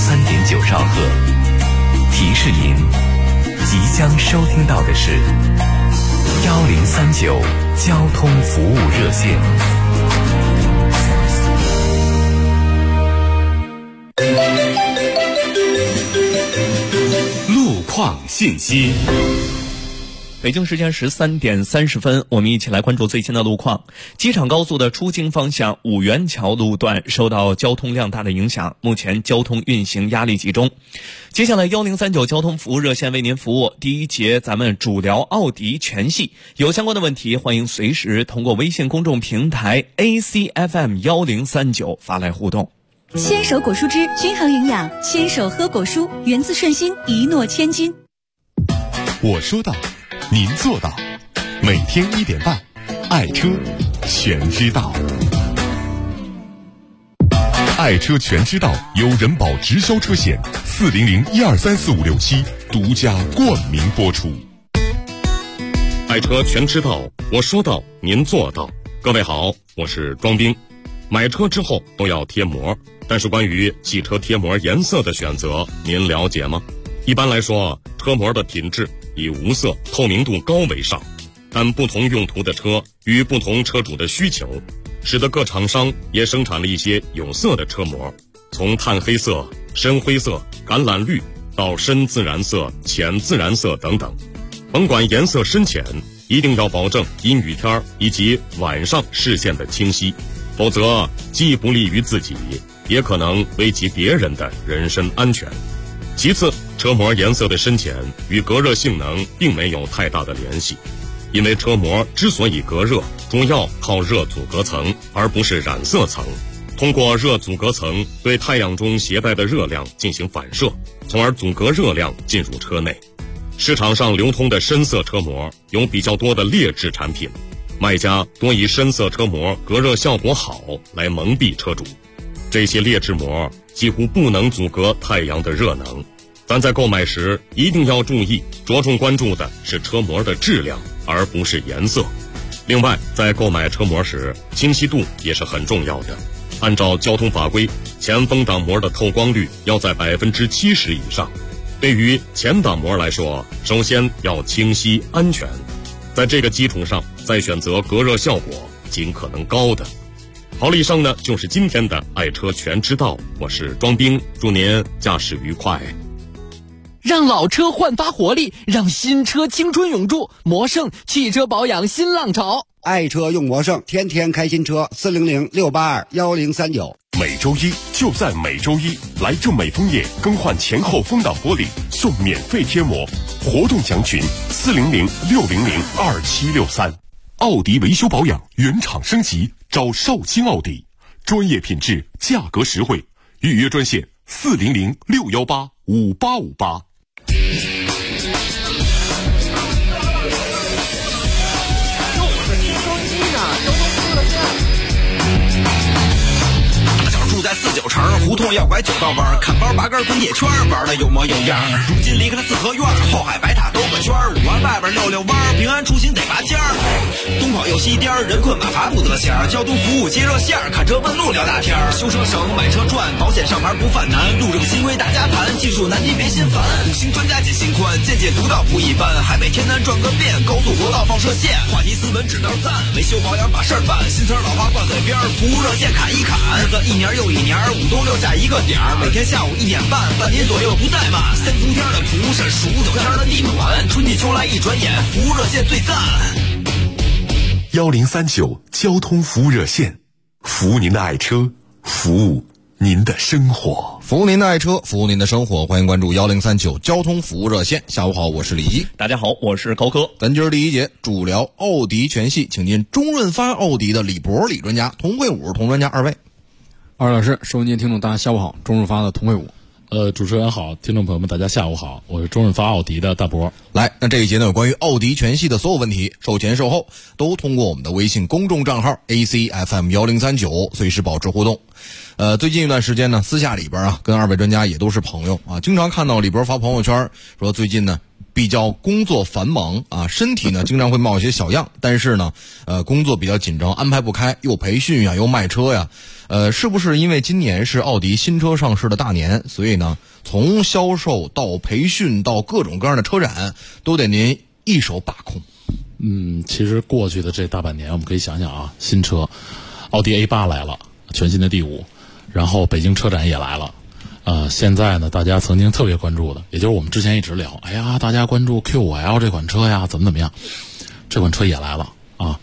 93.9兆赫。提示您，即将收听到的是1039交通服务热线。路况信息。 北京时间13点30分，我们一起来关注最新的路况。机场高速的出京方向五元桥路段受到交通量大的影响，目前交通运行压力集中。接下来1039交通服务热线为您服务。第一节咱们主聊奥迪全系，有相关的问题欢迎随时通过微信公众平台 ACFM1039 发来互动。 牵手果蔬汁均衡营养，牵手喝果蔬，源自顺心，一诺千金。 我说到，您做到，每天1点半，爱车全知道。爱车全知道由人保直销车险400123456独家冠名播出。 爱车全知道，我说到，您做到。各位好，我是庄兵。买车之后都要贴膜，但是关于汽车贴膜颜色的选择，您了解吗？一般来说，车膜的品质以无色、透明度高为上，但不同用途的车与不同车主的需求，使得各厂商也生产了一些有色的车膜，从炭黑色、深灰色、橄榄绿到深自然色、浅自然色等等。甭管颜色深浅，一定要保证阴雨天以及晚上视线的清晰，否则既不利于自己，也可能危及别人的人身安全。其次，车膜颜色的深浅与隔热性能并没有太大的联系，因为车膜之所以隔热，主要靠热阻隔层，而不是染色层。通过热阻隔层对太阳中携带的热量进行反射，从而阻隔热量进入车内。市场上流通的深色车膜有比较多的劣质产品，卖家多以深色车膜隔热效果好来蒙蔽车主。这些劣质膜几乎不能阻隔太阳的热能。咱在购买时一定要注意，着重关注的是车膜的质量，而不是颜色。另外，在购买车膜时，清晰度也是很重要的。按照交通法规，前风挡膜的透光率要在70%以上。对于前挡膜来说，首先要清晰安全，在这个基础上再选择隔热效果尽可能高的。好了，以上呢就是今天的爱车全知道，我是庄兵，祝您驾驶愉快。 让老车焕发活力，让新车青春永驻。魔胜汽车保养新浪潮， 爱车用魔胜，天天开新车。400-682-1039。 每周一就在每周一，来正美枫叶更换前后风挡玻璃送免费贴膜，活动详询400-600-2763。奥迪维修保养原厂升级，找绍兴奥迪，专业品质，价格实惠，预约专线400-618-5858。 住在49城，胡同要拐9道弯，看包拔根滚铁圈，玩的有模有样。如今离开了四合院，后海白塔兜个圈，5环外边溜溜弯，平安出行得拔尖儿。东跑又西颠，人困马乏不得闲，交通服务接热线，看车问路聊大天。修车省，买车赚，保险上牌不犯难，路这个新规大家盘，技术难题别心烦。5星专家解心宽，见解独到不一般，海北天南转个遍，高速国道放射线，话题斯文指道赞，维修保养把事儿办，新词老话挂嘴边，服务热线砍一砍，日子一年又一年，5冬6夏一个点儿，每天下午1点半，半年左右不怠慢。3伏天的蒲是数9天的地暖，春季秋来一转眼，服务热线最赞。 1039交通服务热线，服务您的爱车，服务您的生活， 服务您的爱车，服务您的生活。欢迎关注1039交通服务热线。下午好，我是李一。 大家好，我是高科。 咱今儿第一节主聊奥迪全系，请进中润发奥迪的李博李专家，童慧武童专家二位。 二老师，收音机听众大家下午好，中润发的童慧武。 主持人好，听众朋友们大家下午好，我是中润发奥迪的大博。 来，那这一节呢有关于奥迪全系的所有问题，售前售后都通过我们的微信公众账号 ACFM1039随时保持互动。最近一段时间呢，私下里边跟二位专家也都是朋友啊，经常看到李博发朋友圈说最近呢比较工作繁忙啊，身体呢经常会冒一些小恙，但是呢工作比较紧张，安排不开，又培训呀又卖车呀， 是不是因为今年是奥迪新车上市的大年，所以呢，从销售到培训到各种各样的车展，都得您一手把控？ 其实过去的这大半年，我们可以想想啊，新车，奥迪 A8 来了，全新的第5，然后北京车展也来了。现在呢，大家曾经特别关注的，也就是我们之前一直聊，哎呀，大家关注 Q5L 这款车呀，怎么样？这款车也来了啊。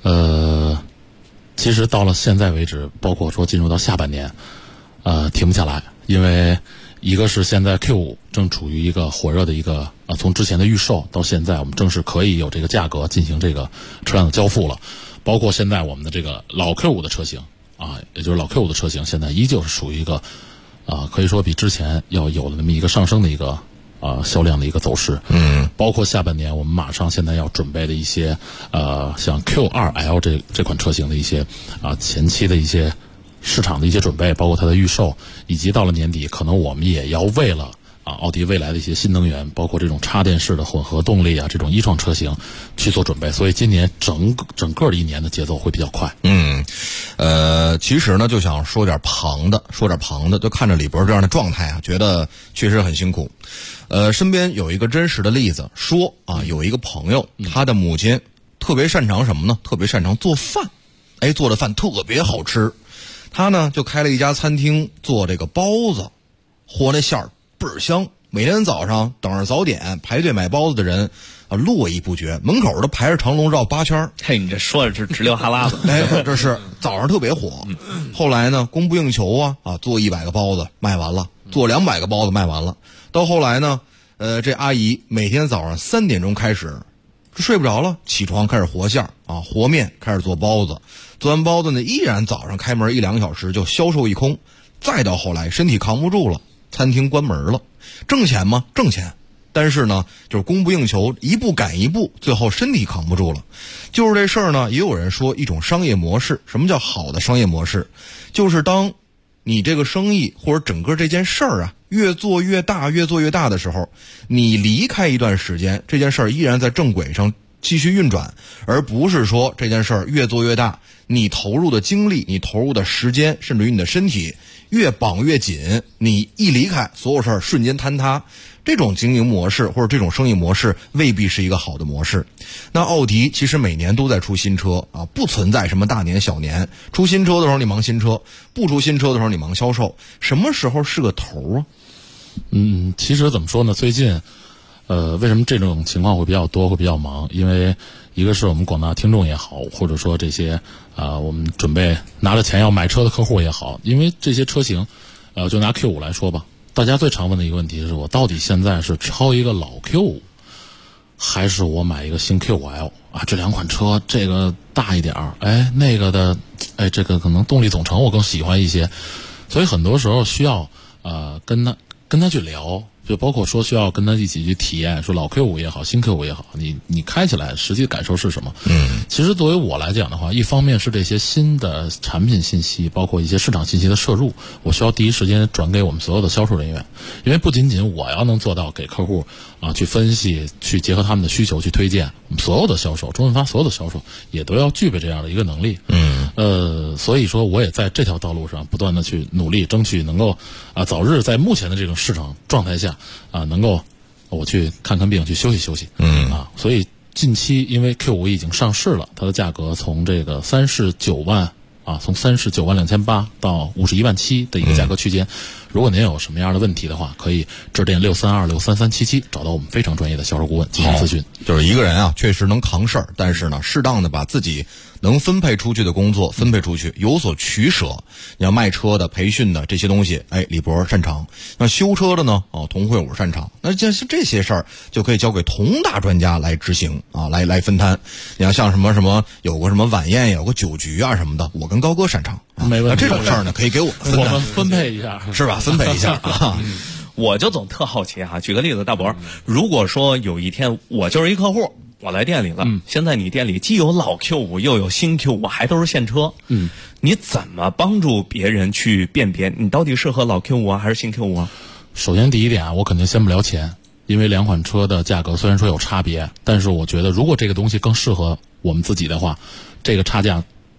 其实到了现在为止，包括说进入到下半年，停不下来，因为一个是现在 Q5 正处于一个火热的一个从之前的预售到现在，我们正式可以有这个价格进行这个车辆的交付了。包括现在我们的这个老 Q5 的车型啊，也就是老 Q5 的车型，现在依旧是属于一个可以说比之前要有了那么一个上升的一个销量的一个走势。包括下半年我们马上现在要准备的一些像 Q2L 这款车型的一些前期的一些市场的一些准备，包括它的预售，以及到了年底可能我们也要为了奥迪未来的一些新能源，包括这种插电式的混合动力这种e-tron车型去做准备，所以今年整个的一年的节奏会比较快。 其实呢，就想说点旁的，就看着李博这样的状态觉得确实很辛苦。身边有一个真实的例子，说有一个朋友，他的母亲特别擅长什么呢？特别擅长做饭，做的饭特别好吃。他呢就开了一家餐厅，做这个包子，和那馅儿倍儿香。每天早上等着早点排队买包子的人络绎不绝，门口都排着长龙绕8圈。 嘿，你这说的是直流哈喇子。 这是早上特别火。后来呢，供不应求做100个包子卖完了，做200个包子卖完了。到后来呢，这阿姨每天早上3点钟开始，睡不着了，起床开始和馅儿和面，开始做包子。做完包子呢，依然早上开门1-2个小时就销售一空。再到后来身体扛不住了，餐厅关门了。挣钱吗？挣钱。但是呢，就是供不应求，一步赶一步，最后身体扛不住了。就是这事儿呢，也有人说一种商业模式。什么叫好的商业模式？就是当你这个生意或者整个这件事儿越做越大的时候，你离开一段时间，这件事儿依然在正轨上继续运转，而不是说这件事儿越做越大，你投入的精力，你投入的时间，甚至于你的身体越绑越紧，你一离开，所有事儿瞬间坍塌。这种经营模式或者这种生意模式未必是一个好的模式。那奥迪其实每年都在出新车不存在什么大年小年，出新车的时候你忙新车，不出新车的时候你忙销售，什么时候是个头其实怎么说呢，最近为什么这种情况会比较多，会比较忙？因为一个是我们广大听众也好，或者说这些我们准备拿着钱要买车的客户也好，因为这些车型就拿 Q5 来说吧，大家最常问的一个问题是，我到底现在是超一个老 Q5 还是我买一个新 Q5L 这两款车，这个大一点那个的这个可能动力总成我更喜欢一些。所以很多时候需要跟他去聊，就包括说需要跟他一起去体验，说老 Q5 也好，新 Q5 也好，你开起来实际感受是什么？其实作为我来讲的话，一方面是这些新的产品信息，包括一些市场信息的摄入，我需要第一时间转给我们所有的销售人员，因为不仅仅我要能做到给客户去分析，去结合他们的需求去推荐，我们所有的销售，中润发所有的销售也都要具备这样的一个能力。所以说我也在这条道路上不断的去努力，争取能够早日在目前的这种市场状态下能够我去看看病，去休息休息。所以近期因为 Q5 已经上市了，它的价格从这个39万从39万2800到51万7的一个价格区间。如果您有什么样的问题的话，可以致电632633377找到我们非常专业的销售顾问进行咨询。 就是一个人确实能扛事儿，但是呢，适当的把自己能分配出去的工作分配出去，有所取舍。你要卖车的、培训的这些东西，李博擅长；那修车的呢，童慧武擅长。那这些事儿就可以交给佟大专家来执行来分摊。你要像什么有个什么晚宴，有个酒局什么的，我跟高哥擅长。 没问题。 这种事儿呢，可以给我们分配一下， 是吧？分配一下我就总特好奇举个例子，大伯，如果说有一天我就是一客户，我来店里了，现在你店里既有老 Q5 又有新 Q5，还都是现车，你怎么帮助别人去辨别你到底适合老 Q5 还是新 Q5？ 首先第一点我肯定先不聊钱，因为两款车的价格虽然说有差别，但是我觉得如果这个东西更适合我们自己的话，这个差价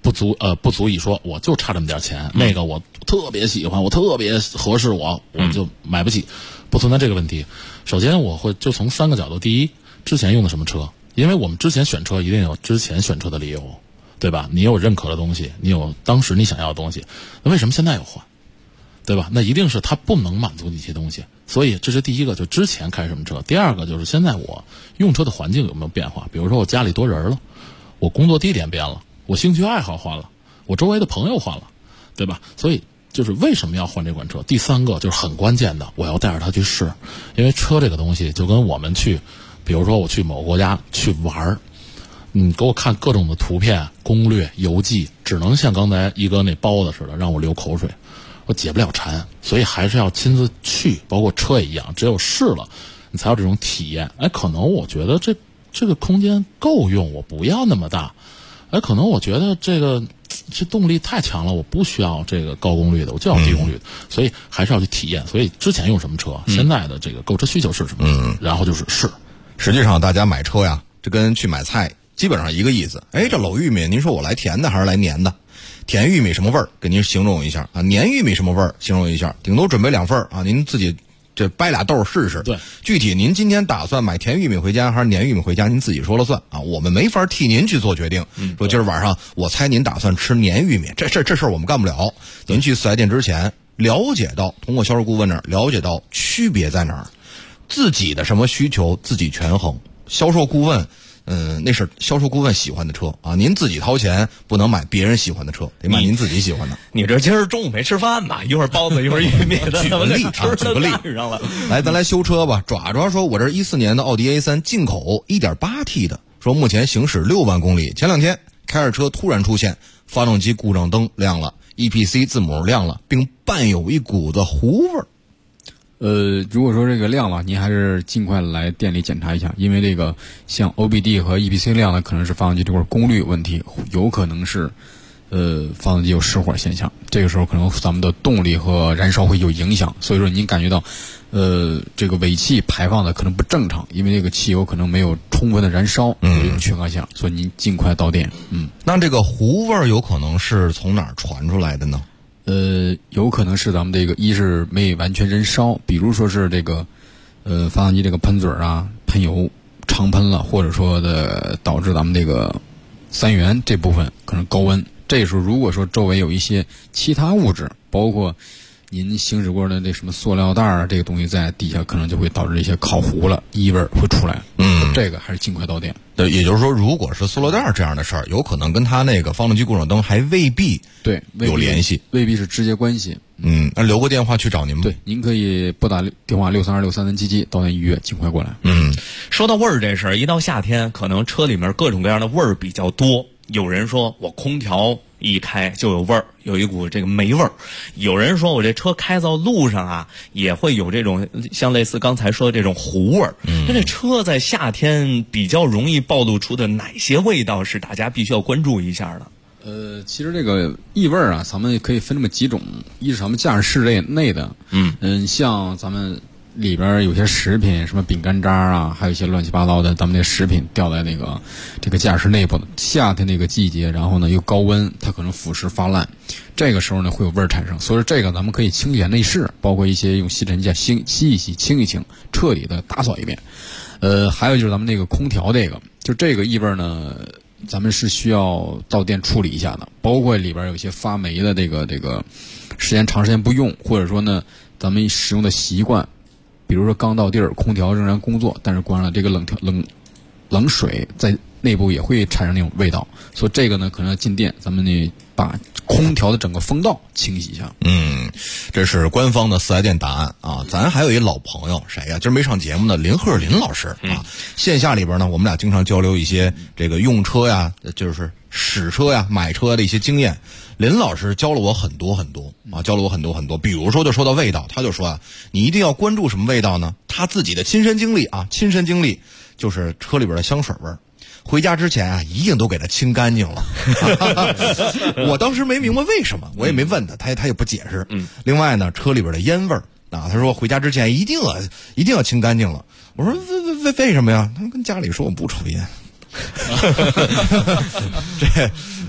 不足以说我就差这么点钱，那个我特别喜欢，我特别合适我就买不起，不存在这个问题。首先我会就从3个角度，第一，之前用的什么车，因为我们之前选车一定有之前选车的理由，对吧？你有认可的东西，你有当时你想要的东西，那为什么现在要换，对吧？那一定是它不能满足你一些东西，所以这是第一个，就之前开什么车。第二个就是现在我用车的环境有没有变化，比如说我家里多人了，我工作地点变了，我兴趣爱好换了，我周围的朋友换了，对吧？所以就是为什么要换这款车。第三个就是很关键的，我要带着他去试，因为车这个东西就跟我们去，比如说我去某个国家去玩，你给我看各种的图片、攻略、游记，只能像刚才一哥那包子似的让我流口水，我解不了馋，所以还是要亲自去，包括车也一样，只有试了你才有这种体验。可能我觉得这个空间够用，我不要那么大。可能我觉得这动力太强了，我不需要这个高功率的，我就要低功率的，所以还是要去体验。所以之前用什么车，现在的这个购车需求是什么，然后就是试。 实际上大家买车呀，这跟去买菜基本上一个意思。这老玉米，您说我来甜的还是来黏的？甜玉米什么味儿？给您形容一下啊。黏玉米什么味儿？形容一下。顶多准备2份啊，您自己这掰俩豆试试。 对， 具体您今天打算买甜玉米回家还是黏玉米回家，您自己说了算啊。我们没法替您去做决定。说今儿晚上我猜您打算吃黏玉米，这事儿我们干不了。您去4S店之前了解到，通过销售顾问那儿了解到区别在哪儿，自己的什么需求自己权衡。销售顾问。那是销售顾问喜欢的车啊，您自己掏钱不能买别人喜欢的车，得买您自己喜欢的。 你这今儿中午没吃饭吧？一会儿包子，一会儿玉米的， 举个例啊，举个例上了。 来，咱来修车吧。爪说，我这14年的奥迪 A3 进口 1.8T 的，说目前行驶6万公里。前2天开着车突然出现发动机故障灯亮了， EPC 字母亮了，并伴有一股子糊味儿。 如果说这个亮了，您还是尽快来店里检查一下，因为这个像 OBD 和 EPC 亮的可能是发动机这块功率有问题，有可能是发动机有失火现象，这个时候可能咱们的动力和燃烧会有影响，所以说您感觉到这个尾气排放的可能不正常，因为这个汽油可能没有充分的燃烧，有一种缺刻项，所以您尽快到店。 那这个糊味儿有可能是从哪儿传出来的呢？ 有可能是咱们这个一是没完全燃烧，比如说是这个发动机这个喷嘴啊喷油长喷了，或者说的导致咱们这个3元这部分可能高温，这时候如果说周围有一些其他物质，包括您行驶过的这什么塑料袋啊，这个东西在底下可能就会导致一些烤糊了，异味会出来。这个还是尽快到店。 对，也就是说，如果是塑料袋这样的事儿，有可能跟他那个发动机故障灯还未必有联系， 未必是直接关系。 那留个电话去找您吧。 对，您可以拨打电话6326377到店预约，尽快过来。 说到味儿这事儿，一到夏天，可能车里面各种各样的味儿比较多。有人说我空调一开就有味儿，有一股这个霉味儿。有人说我这车开到路上啊，也会有这种像类似刚才说的这种糊味儿。那这车在夏天比较容易暴露出的哪些味道是大家必须要关注一下的？ 其实这个异味啊，咱们可以分这么几种，一是咱们驾驶室内的，像咱们里边有些食品，什么饼干渣啊，还有一些乱七八糟的，咱们那食品掉在这个驾驶内部的。夏天那个季节，然后呢又高温，它可能腐蚀发烂，这个时候呢会有味儿产生。所以说这个咱们可以清洁内饰，包括一些用吸尘器吸一吸、清一清，彻底的打扫一遍。还有就是咱们那个空调这个异味呢，咱们是需要到店处理一下的，包括里边有一些发霉的这个长时间不用，或者说呢咱们使用的习惯。比如说刚到地儿，空调仍然工作，但是关了这个冷水在内部也会产生那种味道，所以这个呢可能要进店，咱们呢把空调的整个风道清洗一下。 这是官方的4S店答案啊。咱还有一老朋友谁呀？今儿没上节目的林鹤林老师啊。线下里边呢，我们俩经常交流一些这个用车呀，就是使车呀、买车的一些经验。林老师教了我很多很多啊，教了我很多很多。比如说，就说到味道，他就说啊，你一定要关注什么味道呢？他自己的亲身经历就是车里边的香水味儿。回家之前啊，一定都给它清干净了。我当时没明白为什么，我也没问他，他也不解释。另外呢，车里边的烟味儿啊，他说回家之前一定要清干净了。我说为什么呀？他跟家里说我不抽烟。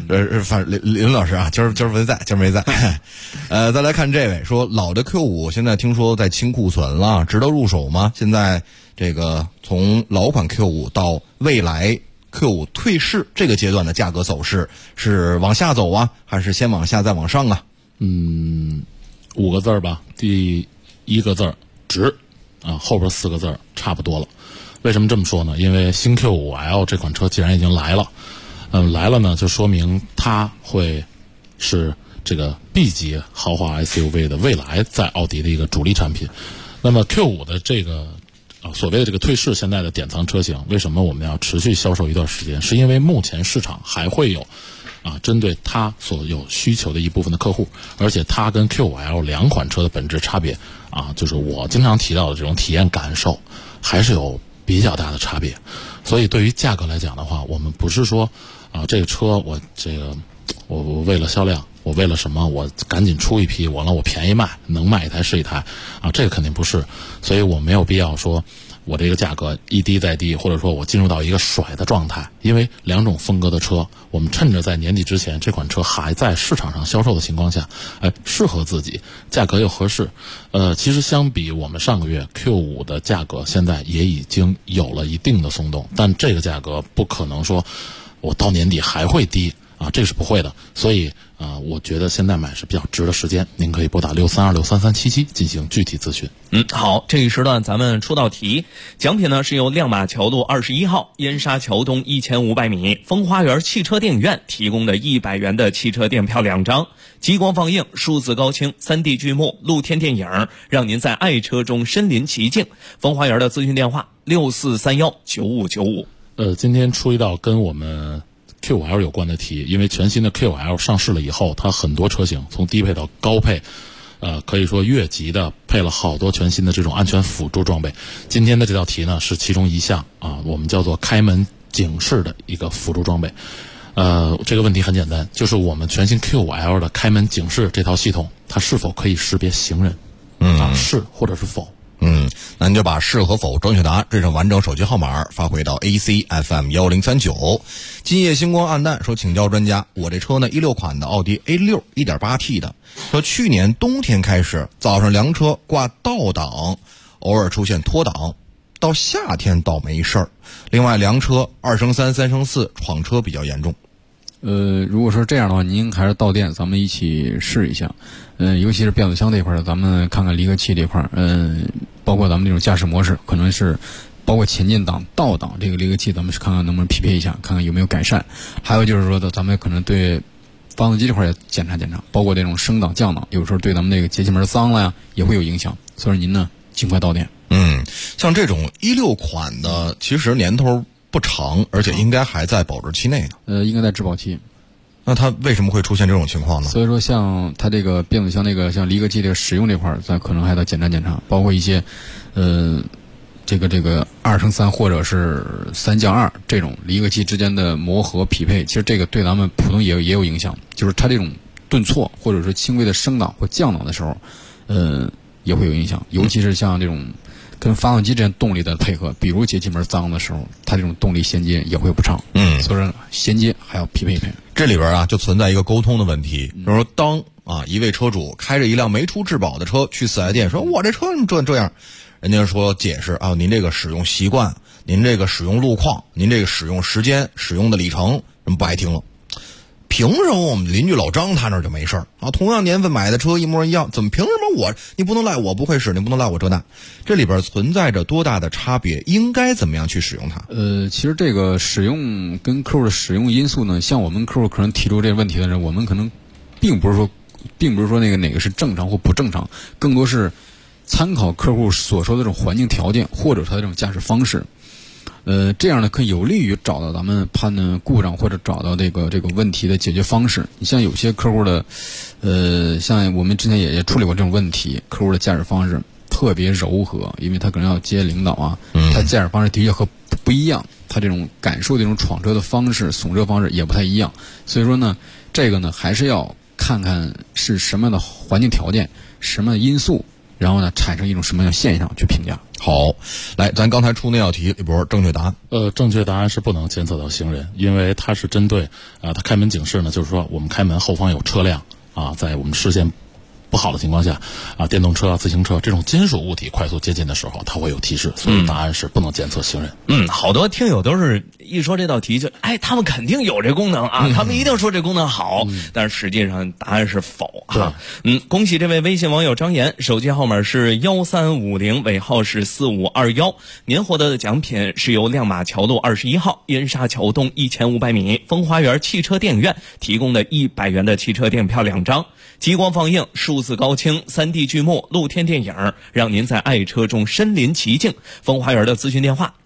反正林老师啊，今儿没在，今儿没在。再来看这位说，老的 Q5 现在听说在清库存了，值得入手吗？现在这个从老款 Q5 到未来 Q5 退市这个阶段的价格走势是往下走啊，还是先往下再往上啊 ？5个字吧，第1个字值啊，后边4个字差不多了。为什么这么说呢？因为新 Q5L 这款车既然已经来了，来了呢，就说明它会是这个 B 级豪华 SUV 的未来在奥迪的一个主力产品。那么 Q5 的这个所谓的这个退市现在的典藏车型，为什么我们要持续销售一段时间？是因为目前市场还会有针对它所有需求的一部分的客户，而且它跟 Q5L 两款车的本质差别就是我经常提到的这种体验感受还是有比较大的差别。所以对于价格来讲的话，我们不是说这个车我为了销量，我为了什么我赶紧出一批，完了我便宜卖，能卖一台是一台这个肯定不是。所以我没有必要说我这个价格一低再低，或者说我进入到一个甩的状态。因为两种风格的车，我们趁着在年底之前这款车还在市场上销售的情况下，适合自己，价格又合适。其实相比我们上个月 Q5 的价格，现在也已经有了一定的松动，但这个价格不可能说我到年底还会低这个是不会的。所以我觉得现在买是比较值的时间，您可以拨打632633377进行具体咨询。 好，这一时段咱们出道题，奖品呢是由亮马桥路21号燕莎桥东1500米风花园汽车电影院提供的100元的汽车电票2张，极光放映、数字高清、3D 剧目、露天电影，让您在爱车中身临其境。风花园的咨询电话64319595。 今天出一道跟我们Q5L 有关的题，因为全新的 Q5L 上市了以后，它很多车型从低配到高配，可以说越级的配了好多全新的这种安全辅助装备。今天的这道题呢是其中一项我们叫做开门警示的一个辅助装备。这个问题很简单，就是我们全新 Q5L 的开门警示这套系统，它是否可以识别行人？是或者是否？ 那您就把是和否正确答案缀上完整手机号码发回到 ACFM1039。今夜星光暗淡说，请教专家，我这车呢16款的奥迪 A6 1.8T 的，说去年冬天开始早上凉车挂倒档，偶尔出现脱档，到夏天倒没事儿。另外凉车2升3 3升4闯车比较严重。 如果说这样的话，您还是到店咱们一起试一下。尤其是变速箱这块儿，咱们看看离合器这块儿，包括咱们这种驾驶模式，可能是包括前进档、倒档这个离合器，咱们是看看能不能匹配一下，看看有没有改善。还有就是说咱们可能对发动机这块也检查检查，包括这种升档、降档，有时候对咱们那个节气门脏了呀，也会有影响。所以您呢，尽快到店。 像这种16款的，其实年头不长，而且应该还在保质期内呢。 应该在质保期。 那它为什么会出现这种情况呢？ 所以说，像它这个变速箱像离合器这个使用这块，咱可能还得检查检查，包括一些，这个2升3或者是3降2这种离合器之间的磨合匹配，其实这个对咱们普通也有影响，就是它这种顿挫或者是轻微的升档或降档的时候，也会有影响，尤其是像这种跟发动机之间动力的配合，比如节气门脏的时候，它这种动力衔接也会不畅。所以说衔接还要匹配一配。 这里边就存在一个沟通的问题，比如说当一位车主开着一辆没出质保的车去4S店说，我这车怎么这样，人家说解释您这个使用习惯，您这个使用路况，您这个使用时间，使用的里程，人不爱听了。凭什么我们邻居老张他那就没事儿同样年份买的车一模一样，怎么凭什么你不能赖我不会使，你不能赖我这那？这里边存在着多大的差别？应该怎么样去使用它？ 其实这个使用跟客户的使用因素呢，像我们客户可能提出这个问题的人，我们可能并不是说那个哪个是正常或不正常，更多是参考客户所说的这种环境条件，或者他的这种驾驶方式。这样呢可以有利于找到咱们判断故障或者找到这个问题的解决方式。你像有些客户的，像我们之前也处理过这种问题，客户的驾驶方式特别柔和，因为他可能要接领导他驾驶方式的确和不一样，他这种感受这种闯车的方式、耸车方式也不太一样。所以说呢，这个呢还是要看看是什么样的环境条件、什么因素，然后呢产生一种什么样的现象去评价。 好，来，咱刚才出那道题，李博，正确答案。 正确答案是不能监测到行人，因为它是针对他开门警示呢，就是说我们开门后方有车辆啊，在我们视线不好的情况下啊，电动车、自行车这种金属物体快速接近的时候，它会有提示，所以答案是不能监测行人。 好多听友都是一说这道题就他们肯定有这功能啊，他们一定说这功能好，但是实际上答案是否啊。恭喜这位微信网友张岩，手机号码是1350，尾号是4521，您获得的奖品是由亮马桥路21号燕沙桥东1500米风花园汽车电影院提供的100元的汽车电影票2张，激光放映、数字高清、3D 剧目、露天电影，让您在爱车中身临其境。风花园的咨询电话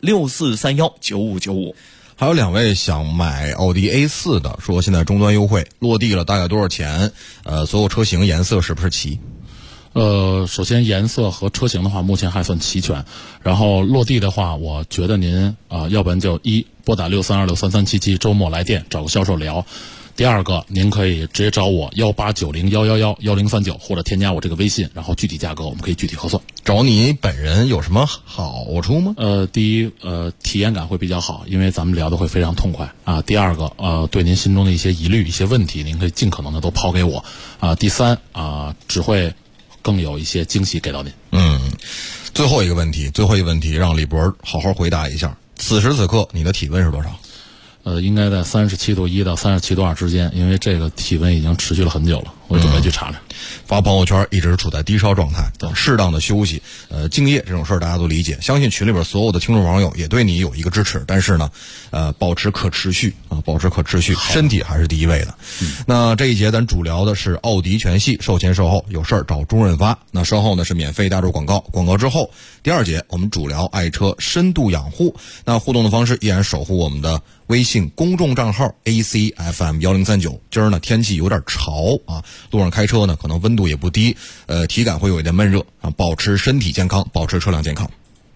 64319595。 还有2位想买奥迪 A4 的，说现在终端优惠落地了，大概多少钱？所有车型颜色是不是齐？ 首先颜色和车型的话，目前还算齐全。然后落地的话，我觉得您要不然就拨打63263377，周末来电找个销售聊。第二个，您可以直接找我189011111039，或者添加我这个微信，然后具体价格我们可以具体核算。 找你本人有什么好处吗？ 第一，体验感会比较好，因为咱们聊得会非常痛快啊。第二个，对您心中的一些疑虑、一些问题，您可以尽可能的都抛给我啊。第三，只会更有一些惊喜给到您。 最后一个问题，让李博好好回答一下。此时此刻，你的体温是多少？ 应该在37度1到37度2之间，因为这个体温已经持续了很久了，我准备去查查。 发朋友圈一直处在低烧状态，适当的休息，敬业这种事儿大家都理解，相信群里边所有的听众网友也对你有一个支持，但是呢，保持可持续，身体还是第一位的。那这一节咱主聊的是奥迪全系，售前售后有事儿找中润发。那稍后呢是免费大众广告，广告之后第2节我们主聊爱车深度养护。那互动的方式依然守护我们的微信公众账号 ACFM1039。今儿呢天气有点潮啊，路上开车呢可能温度也不低，体感会有一点闷热啊，保持身体健康，保持车辆健康。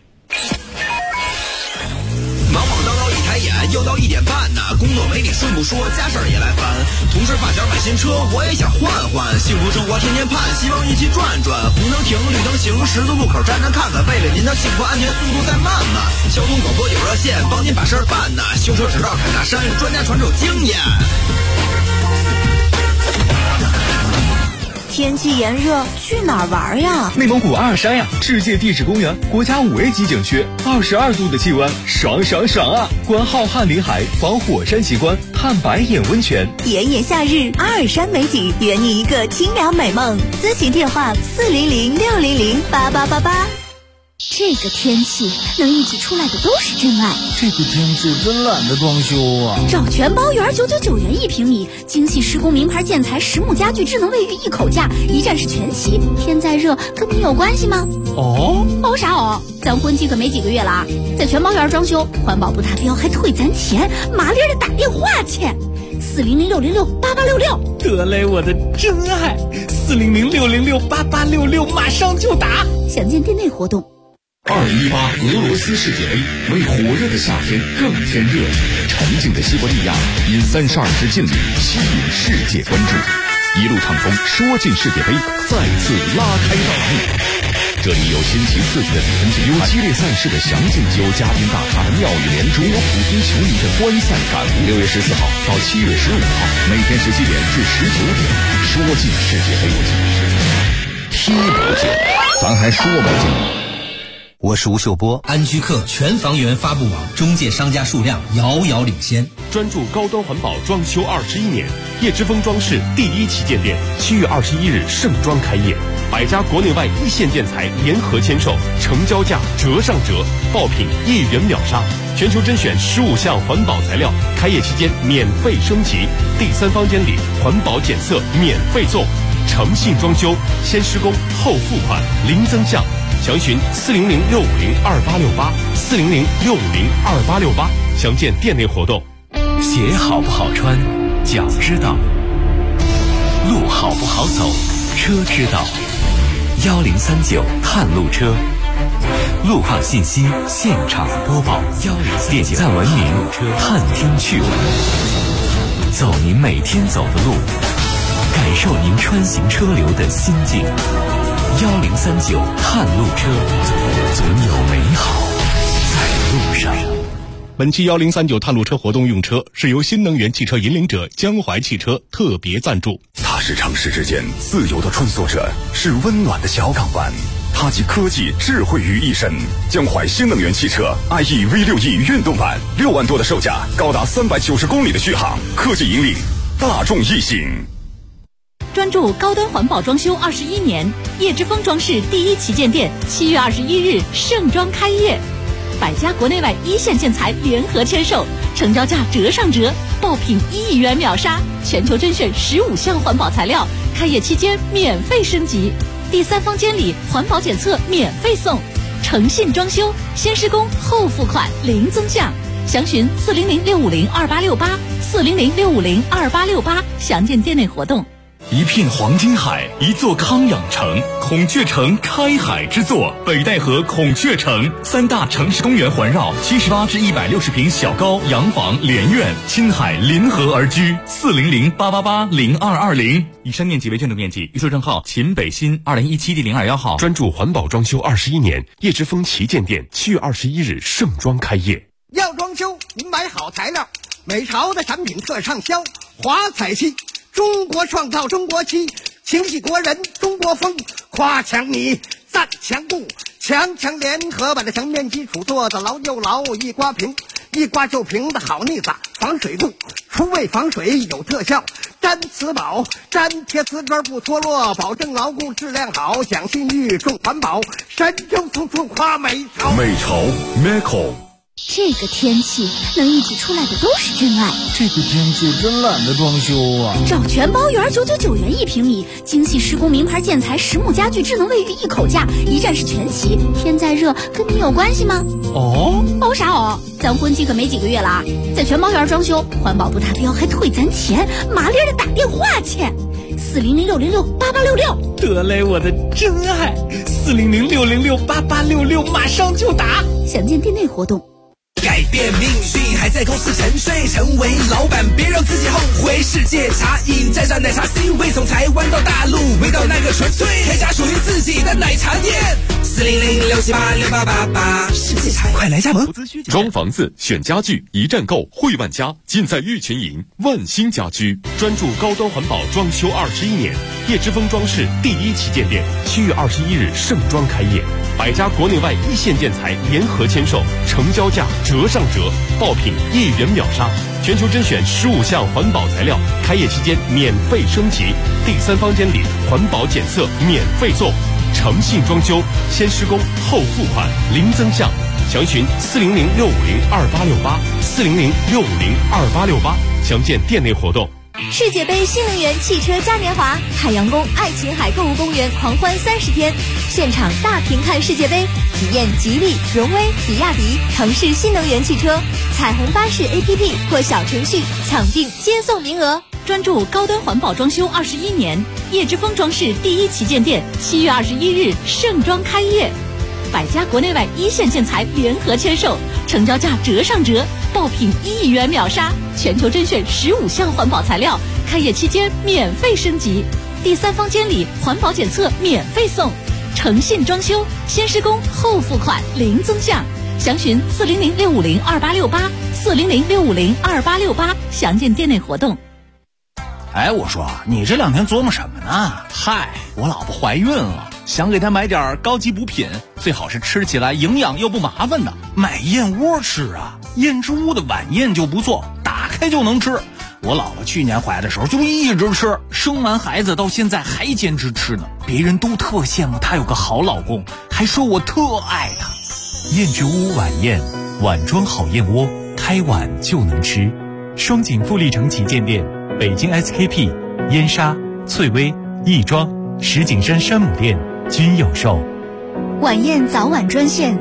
忙忙叨叨一抬眼，又到1点半呢，工作没理顺不说，家事儿也来烦。同事发小买新车，我也想换换，幸福生活天天盼，希望一起转转。红灯停，绿灯行，十字路口站站看看，为了您的幸福安全，速度再慢慢。交通广播有热线，帮您把事儿办呢。修车直到砍大山，专家传授经验。 天气炎热，去哪儿玩呀？ 内蒙古阿尔山呀，世界地质公园，国家5A级景区，22度的气温，爽爽爽啊！观浩瀚林海，访火山奇观，探白眼温泉。 炎炎夏日，阿尔山美景，圆你一个清凉美梦。咨询电话400-600-8888。这个天气能一起出来的都是真爱。 这个天气真懒得装修啊！ 找全包园999元1平米，精细施工名牌建材，实木家具，智能卫浴，一口价，一站式全齐。天再热，跟你有关系吗？哦啥哦？咱婚期可没几个月了啊！在全包园装修，环保不达标还退咱钱，麻利的打电话去。400-600-8866。 得嘞，我的真爱！400-600-8866，马上就打。 详见店内活动。 2018俄罗斯世界杯为火热的夏天更添热情，沉静的西伯利亚因32支劲旅吸引世界关注，一路畅风说进世界杯，再次拉开大幕。这里有新奇刺激的比分精彩，有激烈赛事的详尽，有嘉宾大咖的妙语连珠，有普通球迷的观赛感悟。6月14号到7月15号，每天17点至19点，说进世界杯，踢不进，咱还说不进。 我是吴秀波，安居客全房源发布网中介商家数量遥遥领先， 专注高端环保装修21年，叶之峰装饰第1旗舰店7月21日盛装开业，100家国内外1线建材联合签售，成交价折上折，爆品1元秒杀，全球甄选15项环保材料，开业期间免费升级，第3方监理，环保检测免费送，诚信装修，先施工后付款，零增项。详询400-650-2868，400-650-2868，详见店内活动。 鞋好不好穿，脚知道；路好不好走，车知道。1039探路车，路况信息现场播报。点赞文明，探听趣闻，走您每天走的路，感受您穿行车流的心境。 1039探路车，总有美好在路上。 本期1039探路车活动用车是由新能源汽车引领者江淮汽车特别赞助。 它是城市之间自由的穿梭者，是温暖的小港湾。它集科技智慧于一身。江淮新能源汽车 IE V6E 运动版，6万多的售价，高达390公里的续航，科技引领，大众一心。 专注高端环保装修21年，叶之峰装饰第一旗舰店7月21日盛装开业，百家国内外一线建材联合签售，成交价折上折，爆品1亿元秒杀，全球甄选15项环保材料，开业期间免费升级，第3方监理环保检测免费送，诚信装修，先施工后付款零增项，详询400-650-2868，400-650-2868，详见店内活动。 一片黄金海，一座康养城，孔雀城开海之作，北戴河孔雀城，3大城市公园环绕，78至160平小高洋房连院，亲海临河而居，400-888-0220。以上面积为建筑面积，预售证号秦北新2017第021号。 专注环保装修21年，叶之峰旗舰店7月21日盛装开业。 要装修，您买好材料，美潮的产品特畅销，华彩漆。中国创造中国漆，情系国人中国风，夸强你赞强固，强强联合把这墙面基础做得牢又牢，一刮平一刮就平的好腻子，防水度除味防水有特效，粘瓷宝粘贴瓷砖不脱落，保证牢固质量好，讲信誉重环保，神州处处夸美潮。 美潮 Meco。 这个天气能一起出来的都是真爱。 这个天气真懒得装修啊！ 找全包园999元1平米，精细施工名牌建材实木家具智能卫浴一口价，一站式全齐。天再热跟你有关系吗？哦啥哦？咱婚期可没几个月了啊！在全包园装修，环保不达标还退咱钱，麻利的打电话去，400-606-8866。 得嘞，我的真爱，400-606-8866，马上就打。 详见店内活动。 改变命运还在公司沉睡，成为老板别让自己后悔。世界茶饮沾上奶茶 C 位，从台湾到大陆，味道那个纯粹，开家属于自己的奶茶店。400-678-6888，世界茶快来加盟。 装房子选家具一站购，汇万家尽在玉群营万兴家居。专注高端环保装修21年，叶之峰装饰第一旗舰店7月21日盛装开业，百家国内外一线建材联合签售，成交价折上折，爆品1亿元秒杀，全球甄选15项环保材料，开业期间免费升级，第3方监理环保检测免费送，诚信装修，先施工后付款零增项，详询400-650-2868，400-650-2868，详见店内活动。 世界杯新能源汽车嘉年华，海洋宫爱琴海购物公园狂欢30天，现场大屏看世界杯，体验吉利、荣威、比亚迪、腾势新能源汽车，彩虹巴士 APP 或小程序抢订接送名额。专注高端环保装修21年，叶之峰装饰第一旗舰店7月21日盛装开业，百家国内外一线建材联合签售，成交价折上折，爆品1亿元秒杀，全球甄选15项环保材料，开业期间免费升级，第3方监理环保检测免费送，诚信装修，先施工后付款零增项，详询400-650-2868，400-650-2868，详见店内活动。 哎，我说你这2天琢磨什么呢？嗨，我老婆怀孕了，想给她买点高级补品，最好是吃起来营养又不麻烦的，买燕窝吃啊。燕之屋的晚宴就不错，打开就能吃。我老婆去年怀的时候就一直吃，生完孩子到现在还坚持吃呢，别人都特羡慕她有个好老公，还说我特爱她。 燕之屋晚宴，碗装好燕窝，开碗就能吃。双井富力城旗舰店，北京 SKP、燕莎、翠微、亦庄、石景山山姆店均有售。 晚宴早晚专线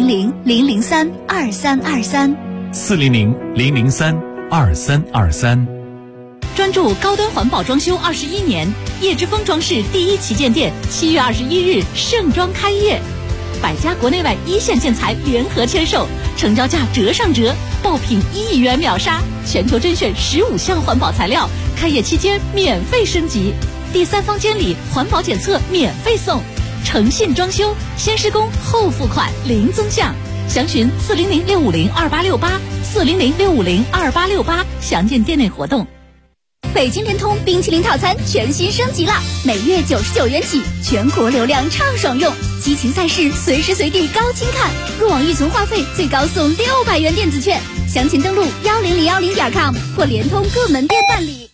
400-003-2323，400-003-2323。 专注高端环保装修21年，叶之峰装饰第一旗舰店7月21日盛装开业，百家国内外一线建材联合签售，成交价折上折，爆品1亿元秒杀，全球甄选15项环保材料，开业期间免费升级，第3方监理环保检测免费送， 诚信装修，先施工后付款零增项。详询400-650-2868，400-650-2868，详见店内活动。 北京联通冰淇淋套餐全新升级了，每月99元起，全国流量畅爽用，激情赛事随时随地高清看，入网预存话费最高送600元电子券，详情登录10010.com 或联通各门店办理。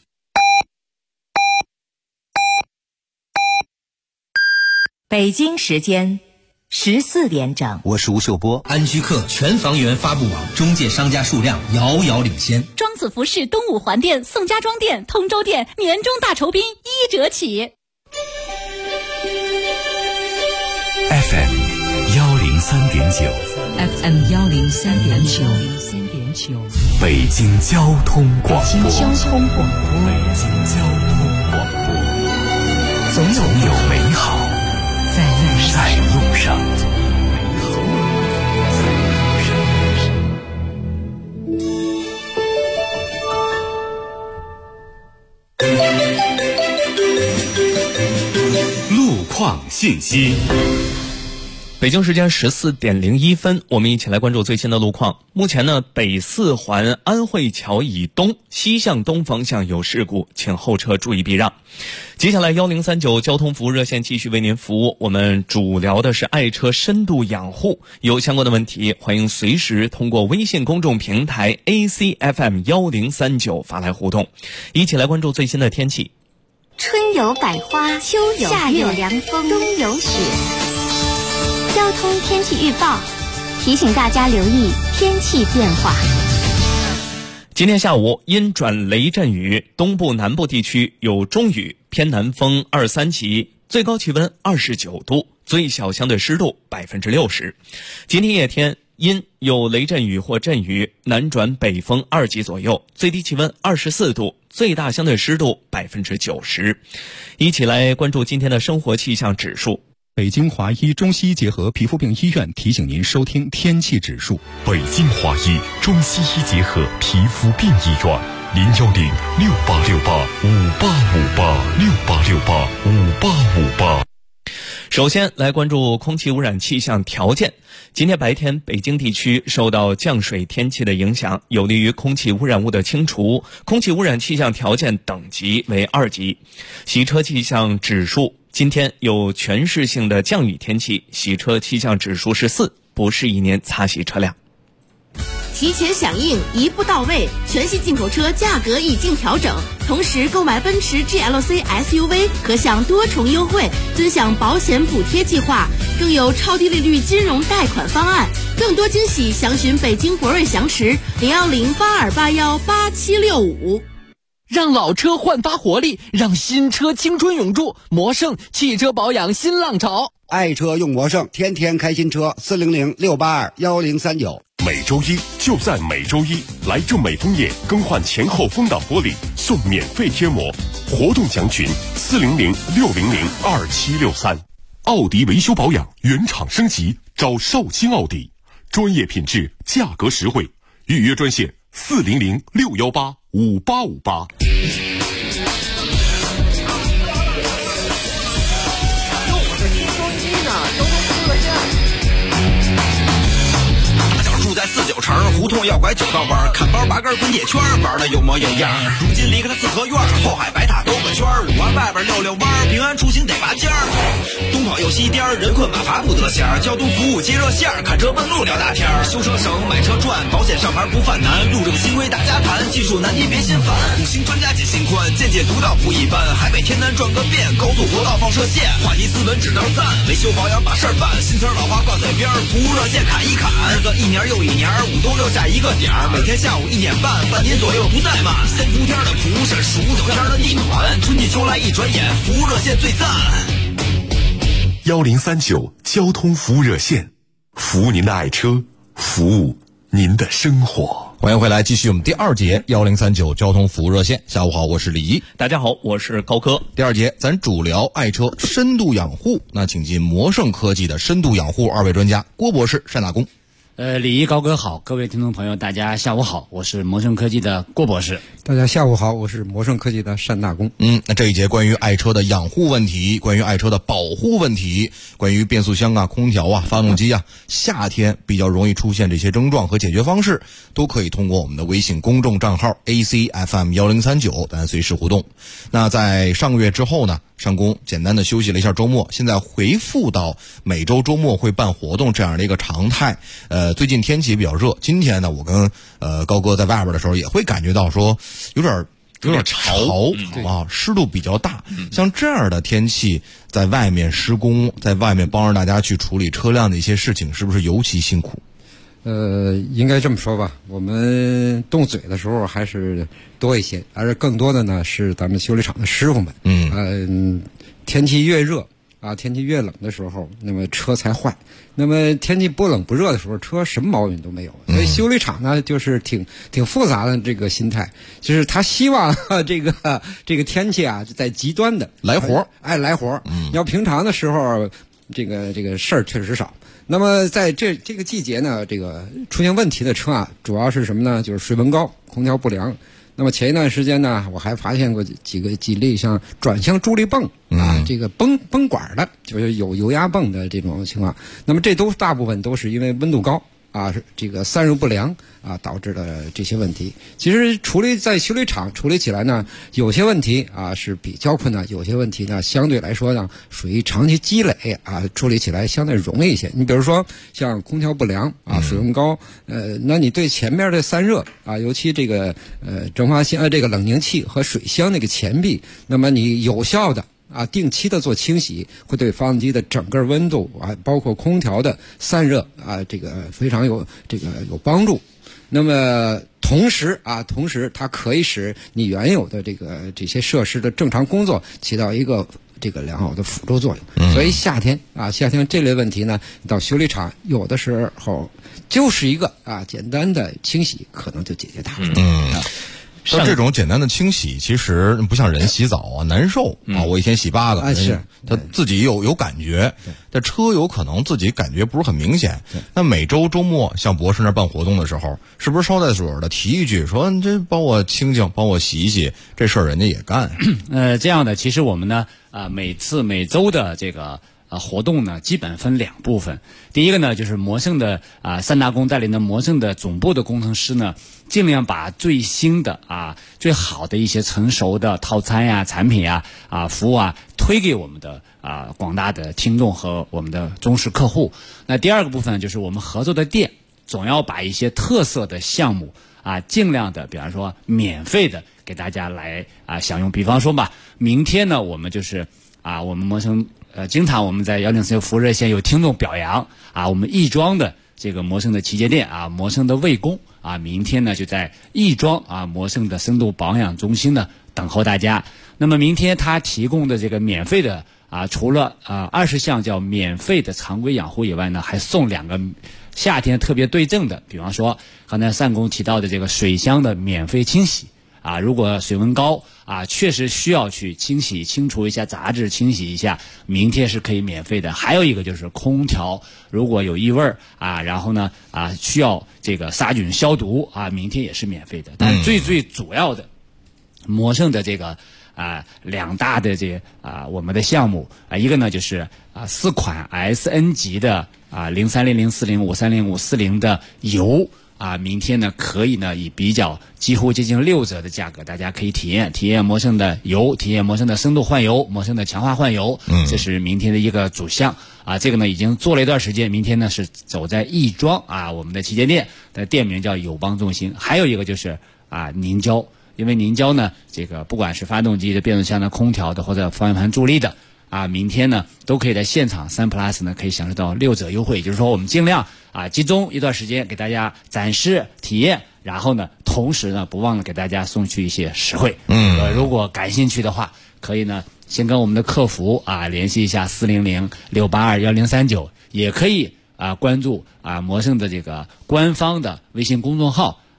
北京时间14点整， 我是吴秀波。安居客全房源发布网中介商家数量遥遥领先， 庄子服饰东五环店、宋家庄店、通州店年终大酬宾1折起。 FM 103.9 103.9， 北京交通广播， 北京交通广播， 总有美好在路上。路况信息。 北京时间14点01分，我们一起来关注最新的路况。目前呢，北四环安慧桥以东西向东方向有事故，请后车注意避让。接下来1039交通服务热线继续为您服务，我们主聊的是爱车深度养护，有相关的问题欢迎随时通过微信公众平台 ACFM 1039发来互动。一起来关注最新的天气。 春有百花，秋有夏有凉风，冬有雪。交通天气预报提醒大家留意天气变化。 今天下午阴转雷阵雨，东部南部地区有中雨，偏南风2、3级，最高气温29度，最小相对湿度60%。今天夜天阴有雷阵雨或阵雨，南转北风2级左右，最低气温24度，最大相对湿度90%。一起来关注今天的生活气象指数。 北京华医中西医结合皮肤病医院提醒您收听天气指数。 北京华医中西医结合皮肤病医院，0106868585868，68685858。 首先来关注空气污染气象条件。今天白天北京地区受到降水天气的影响，有利于空气污染物的清除，空气污染气象条件等级为2级。洗车气象指数今天有全市性的降雨天气，洗车气象指数是4，不适宜您擦洗车辆。 提前响应，一步到位，全系进口车价格已经调整，同时购买奔驰 GLC SUV 可享多重优惠，尊享保险补贴计划，更有超低利率金融贷款方案。更多惊喜详询北京博瑞翔驰01082818765。 让老车焕发活力，让新车青春永驻。魔胜汽车保养新浪潮， 爱车用魔胜，天天开新车。400-682-1039。 每周一就在每周一，来正美枫叶更换前后风挡玻璃送免费贴膜，活动详询400-600-2763。奥迪维修保养原厂升级，找绍兴奥迪，专业品质，价格实惠，预约专线400-618-5858。 在49城胡同要拐9道弯，看包拔根滚铁圈，玩的有模有样。如今离开了四合院，后海白塔兜个圈，5环外边溜弯，平安出行得拔尖儿。东跑右西颠，人困马乏不得闲。交通服务接热线，看车问路聊大天。修车省，买车赚，保险上牌不犯难。路政新规大家谈，技术难题别心烦。5星专家解心宽，见解独到不一般。海北天南转个遍，高速国道放射线，话题斯文只当赞。维修保养把事儿办，新词老话挂嘴边，服务热线砍一砍。日子一年又一年，5都留下一个点儿，每天下午1点半，半年左右不怠慢。3伏天的蒲是数9天的地暖，春季秋来一转眼，服务热线最赞。 1039交通服务热线，服务您的爱车，服务您的生活。 欢迎回来，继续我们第2节1039交通服务热线。下午好，我是李怡。 大家好，我是高科。 第2节咱主聊爱车深度养护，那请进魔胜科技的深度养护2位专家郭博士、单大工。 李毅高哥好，各位听众朋友，大家下午好，我是摩胜科技的郭博士。 大家下午好，我是摩胜科技的单大工。 那这一节关于爱车的养护问题，关于爱车的保护问题，关于变速箱啊、空调啊、发动机啊，夏天比较容易出现这些症状和解决方式，都可以通过我们的微信公众账号 ACFM1039，大家随时互动。那在上个月之后呢，上工简单的休息了一下周末，现在回复到每周周末会办活动这样的一个常态。最近天气比较热，今天呢，我跟高哥在外边的时候也会感觉到说有点潮啊，湿度比较大。像这样的天气，在外面施工，在外面帮着大家去处理车辆的一些事情，是不是尤其辛苦？ 应该这么说吧，我们动嘴的时候还是多一些，而更多的呢是咱们修理厂的师傅们。天气越热啊，天气越冷的时候，那么车才坏。那么天气不冷不热的时候，车什么毛病都没有。所以修理厂呢，就是挺复杂的这个心态，就是他希望这个天气啊，在极端的来活， 来活。要平常的时候，这个事儿确实少。那么在这个季节呢，这个出现问题的车啊，主要是什么呢？就是水温高，空调不良。那么前一段时间呢，我还发现过几例像转向助力泵啊，这个泵管的，就是有油压泵的这种情况。那么这大部分都是因为温度高啊，这个散热不良啊导致的这些问题。其实在修理厂处理起来呢，有些问题啊是比较困难，有些问题呢相对来说呢属于长期积累啊，处理起来相对容易一些。你比如说像空调不良啊，水温高，那你对前面的散热啊，尤其这个蒸发线这个冷凝器和水箱那个前壁，那么你有效的啊，定期的做清洗，会对发动机的整个温度啊，包括空调的散热啊，这个非常有帮助。那么同时它可以使你原有的这些设施的正常工作起到一个这个良好的辅助作用。所以夏天这类问题呢，到修理厂有的时候就是一个简单的清洗，可能就解决它。 像这种简单的清洗，其实不像人洗澡啊，难受啊。我一天洗8个，是他自己有感觉，但车有可能自己感觉不是很明显。那每周周末像博士那办活动的时候，是不是捎带嘴的提一句说你这帮我清净，帮我洗一洗，这事儿人家也干。 这样的，其实我们呢每周的这个活动呢，基本分2部分。第一个呢，就是摩胜的单大工带领的摩胜的总部的工程师呢，尽量把最新的最好的一些成熟的套餐呀、产品呀、服务推给我们的广大的听众和我们的忠实客户。那第2个部分就是我们合作的店，总要把一些特色的项目尽量的，比方说免费的给大家来享用。比方说吧，明天呢，我们就是我们摩胜经常我们在104服务热线有听众表扬我们亦庄的这个摩胜的旗舰店摩胜的卫工明天呢就在亦庄摩胜的深度保养中心呢等候大家。那么明天他提供的这个免费的除了20项叫免费的常规养护以外呢，还送2个夏天特别对症的，比方说刚才单工提到的这个水箱的免费清洗如果水温高确实需要去清除一下杂质，清洗一下，明天是可以免费的。还有一个就是空调，如果有异味然后呢需要这个杀菌消毒明天也是免费的。但最主要的，摩胜的这个2大的我们的项目一个呢就是4款 SN 级的0300、40、530、540的油。明天呢可以呢以比较几乎接近6折的价格，大家可以体验摩胜的油，体验摩胜的深度换油，摩胜的强化换油。这是明天的一个主项这个呢已经做了一段时间，明天呢是走在亦庄我们的旗舰店的店名叫友邦中心。还有一个就是凝胶，因为凝胶呢这个不管是发动机的、变速箱的、空调的或者方向盘助力的明天呢都可以在现场3 Plus 呢可以享受到6折优惠。也就是说我们尽量集中一段时间给大家展示体验，然后呢同时呢不忘了给大家送去一些实惠。如果感兴趣的话，可以呢先跟我们的客服联系一下400-682-1039，也可以关注摩胜的这个官方的微信公众号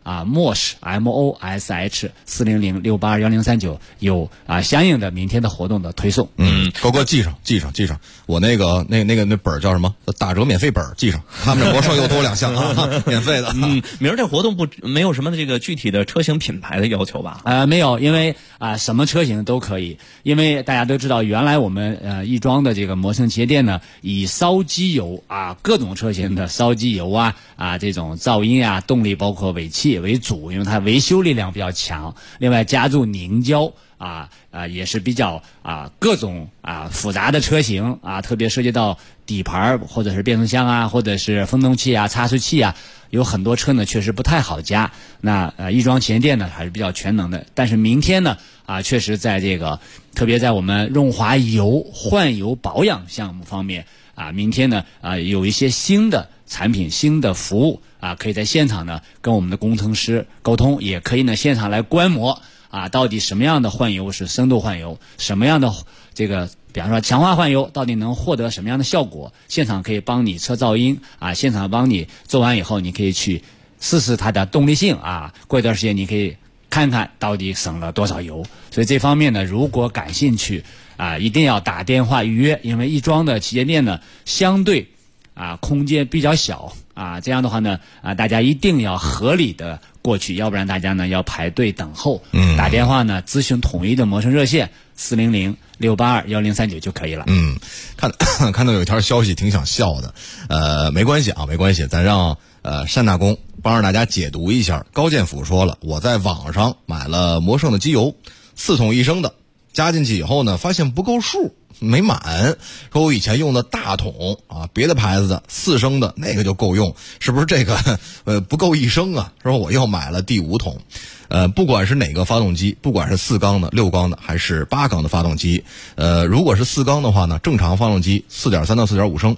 ，MOSH400-682-1039有相应的明天的活动的推送。 高哥记上，我那本叫什么？打折免费本记上，他们这魔圣又多2项啊，免费的。 明儿这活动没有什么这个具体的车型品牌的要求吧？ 没有，因为什么车型都可以，因为大家都知道，原来我们亦庄的这个魔圣旗舰店呢，以烧机油各种车型的烧机油这种噪音动力包括尾气为主，因为它维修力量比较强，另外加注凝胶也是比较各种复杂的车型特别涉及到底盘或者是变速箱或者是风动器差速器有很多车呢确实不太好加。那亦庄旗舰店呢还是比较全能的，但是明天呢确实在这个特别在我们润滑油换油保养项目方面明天呢有一些新的产品新的服务可以在现场呢跟我们的工程师沟通，也可以呢现场来观摩到底什么样的换油是深度换油，什么样的这个比方说强化换油到底能获得什么样的效果，现场可以帮你测噪音现场帮你做完以后你可以去试试它的动力性过一段时间你可以看看到底省了多少油。所以这方面呢如果感兴趣一定要打电话预约，因为亦庄的旗舰店呢相对空间比较小这样的话呢大家一定要合理的过去，要不然大家呢要排队等候。打电话呢咨询统一的魔圣热线400-682-1039就可以了。 看到有一条消息挺想笑的，没关系，咱让单大公帮着大家解读一下。高建甫说了，我在网上买了魔圣的机油，4桶1升的，加进去以后呢，发现不够数。没满，说我以前用的大桶别的牌子的4升的那个就够用，是不是这个不够1升啊？说我又买了第5桶，不管是哪个发动机，不管是4缸的、6缸的还是8缸的发动机，如果是4缸的话呢，正常发动机 4.3 到 4.5 升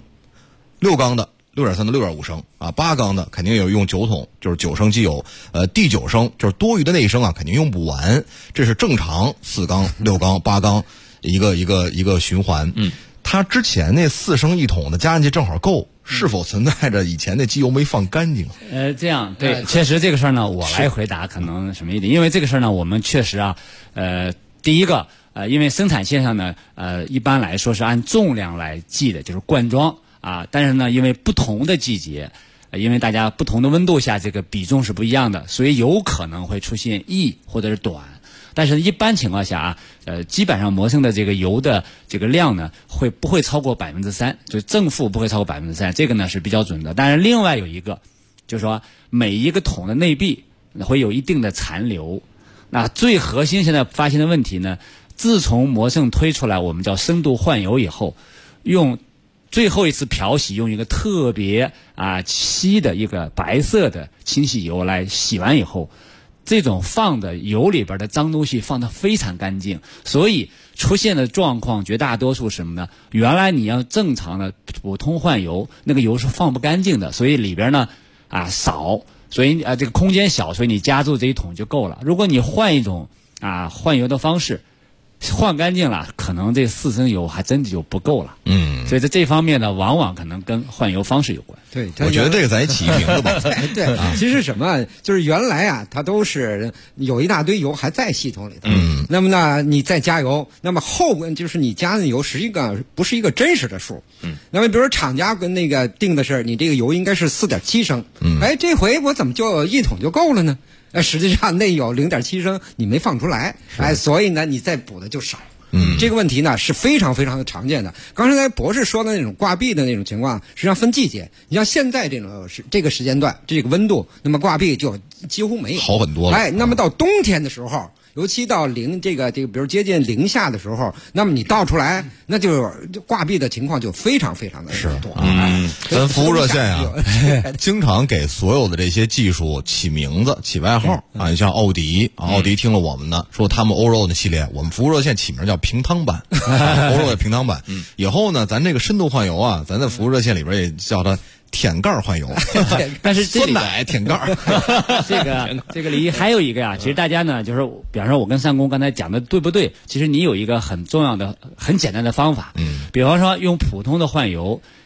，6缸的 6.3 到 6.5 升8缸的肯定有用9桶，就是9升机油，第9升就是多余的那1升肯定用不完，这是正常4缸、6缸、8缸一个循环。它之前那4升1桶的加进去正好够，是否存在着以前那机油没放干净？ 这样对，确实这个事儿呢，我来回答可能什么一点，因为这个事儿呢，我们确实第一个因为生产线上呢，一般来说是按重量来计的，就是灌装但是呢，因为不同的季节。因为大家不同的温度下，这个比重是不一样的，所以有可能会出现溢或者是短。但是一般情况下基本上魔圣的这个油的这个量呢，不会超过 3%， 就正负不会超过 3%， 这个呢是比较准的。但是另外有一个，就是说每一个桶的内壁会有一定的残留。那最核心现在发现的问题呢，自从魔圣推出来我们叫深度换油以后，用最后一次漂洗用一个特别稀的一个白色的清洗油来洗完以后，这种放的油里边的脏东西放得非常干净，所以出现的状况绝大多数是什么呢？原来你要正常的普通换油，那个油是放不干净的，所以里边呢少，所以这个空间小，所以你加注这一桶就够了。如果你换一种换油的方式，换干净了，可能这4升油还真的就不够了。所以在这方面呢，往往可能跟换油方式有关。 对， 我觉得这个咱一起一瓶的吧。 对，其实什么，就是原来它都是有一大堆油还在系统里头。那么呢，你再加油，那么就是你加的油不是一个真实的数。那么比如说厂家跟那个定的是你这个油应该是4.7升。这回我怎么就1桶就够了呢？实际上内有0.7升你没放出来，所以呢你再补的就少。这个问题呢是非常非常的常见的。刚才博士说的那种挂壁的那种情况，实际上分季节。你像现在这个时间段，这个温度，那么挂壁就几乎没有， 好很多了。 那么到冬天的时候，尤其到这个比如接近零下的时候，那么你倒出来，那就挂壁的情况就非常非常的多。 咱服务热线经常给所有的这些技术起名字、起外号你像奥迪听了我们的，说他们欧肉的系列，我们服务热线起名叫平汤版，欧肉的平汤版。以后呢，咱这个深度换油咱在服务热线里边也叫它舔盖换油， 但是酸奶舔盖。 这个里还有一个其实大家呢，就是比方说我跟三公刚才讲的对不对？其实你有一个很重要的、很简单的方法，比方说用普通的换油，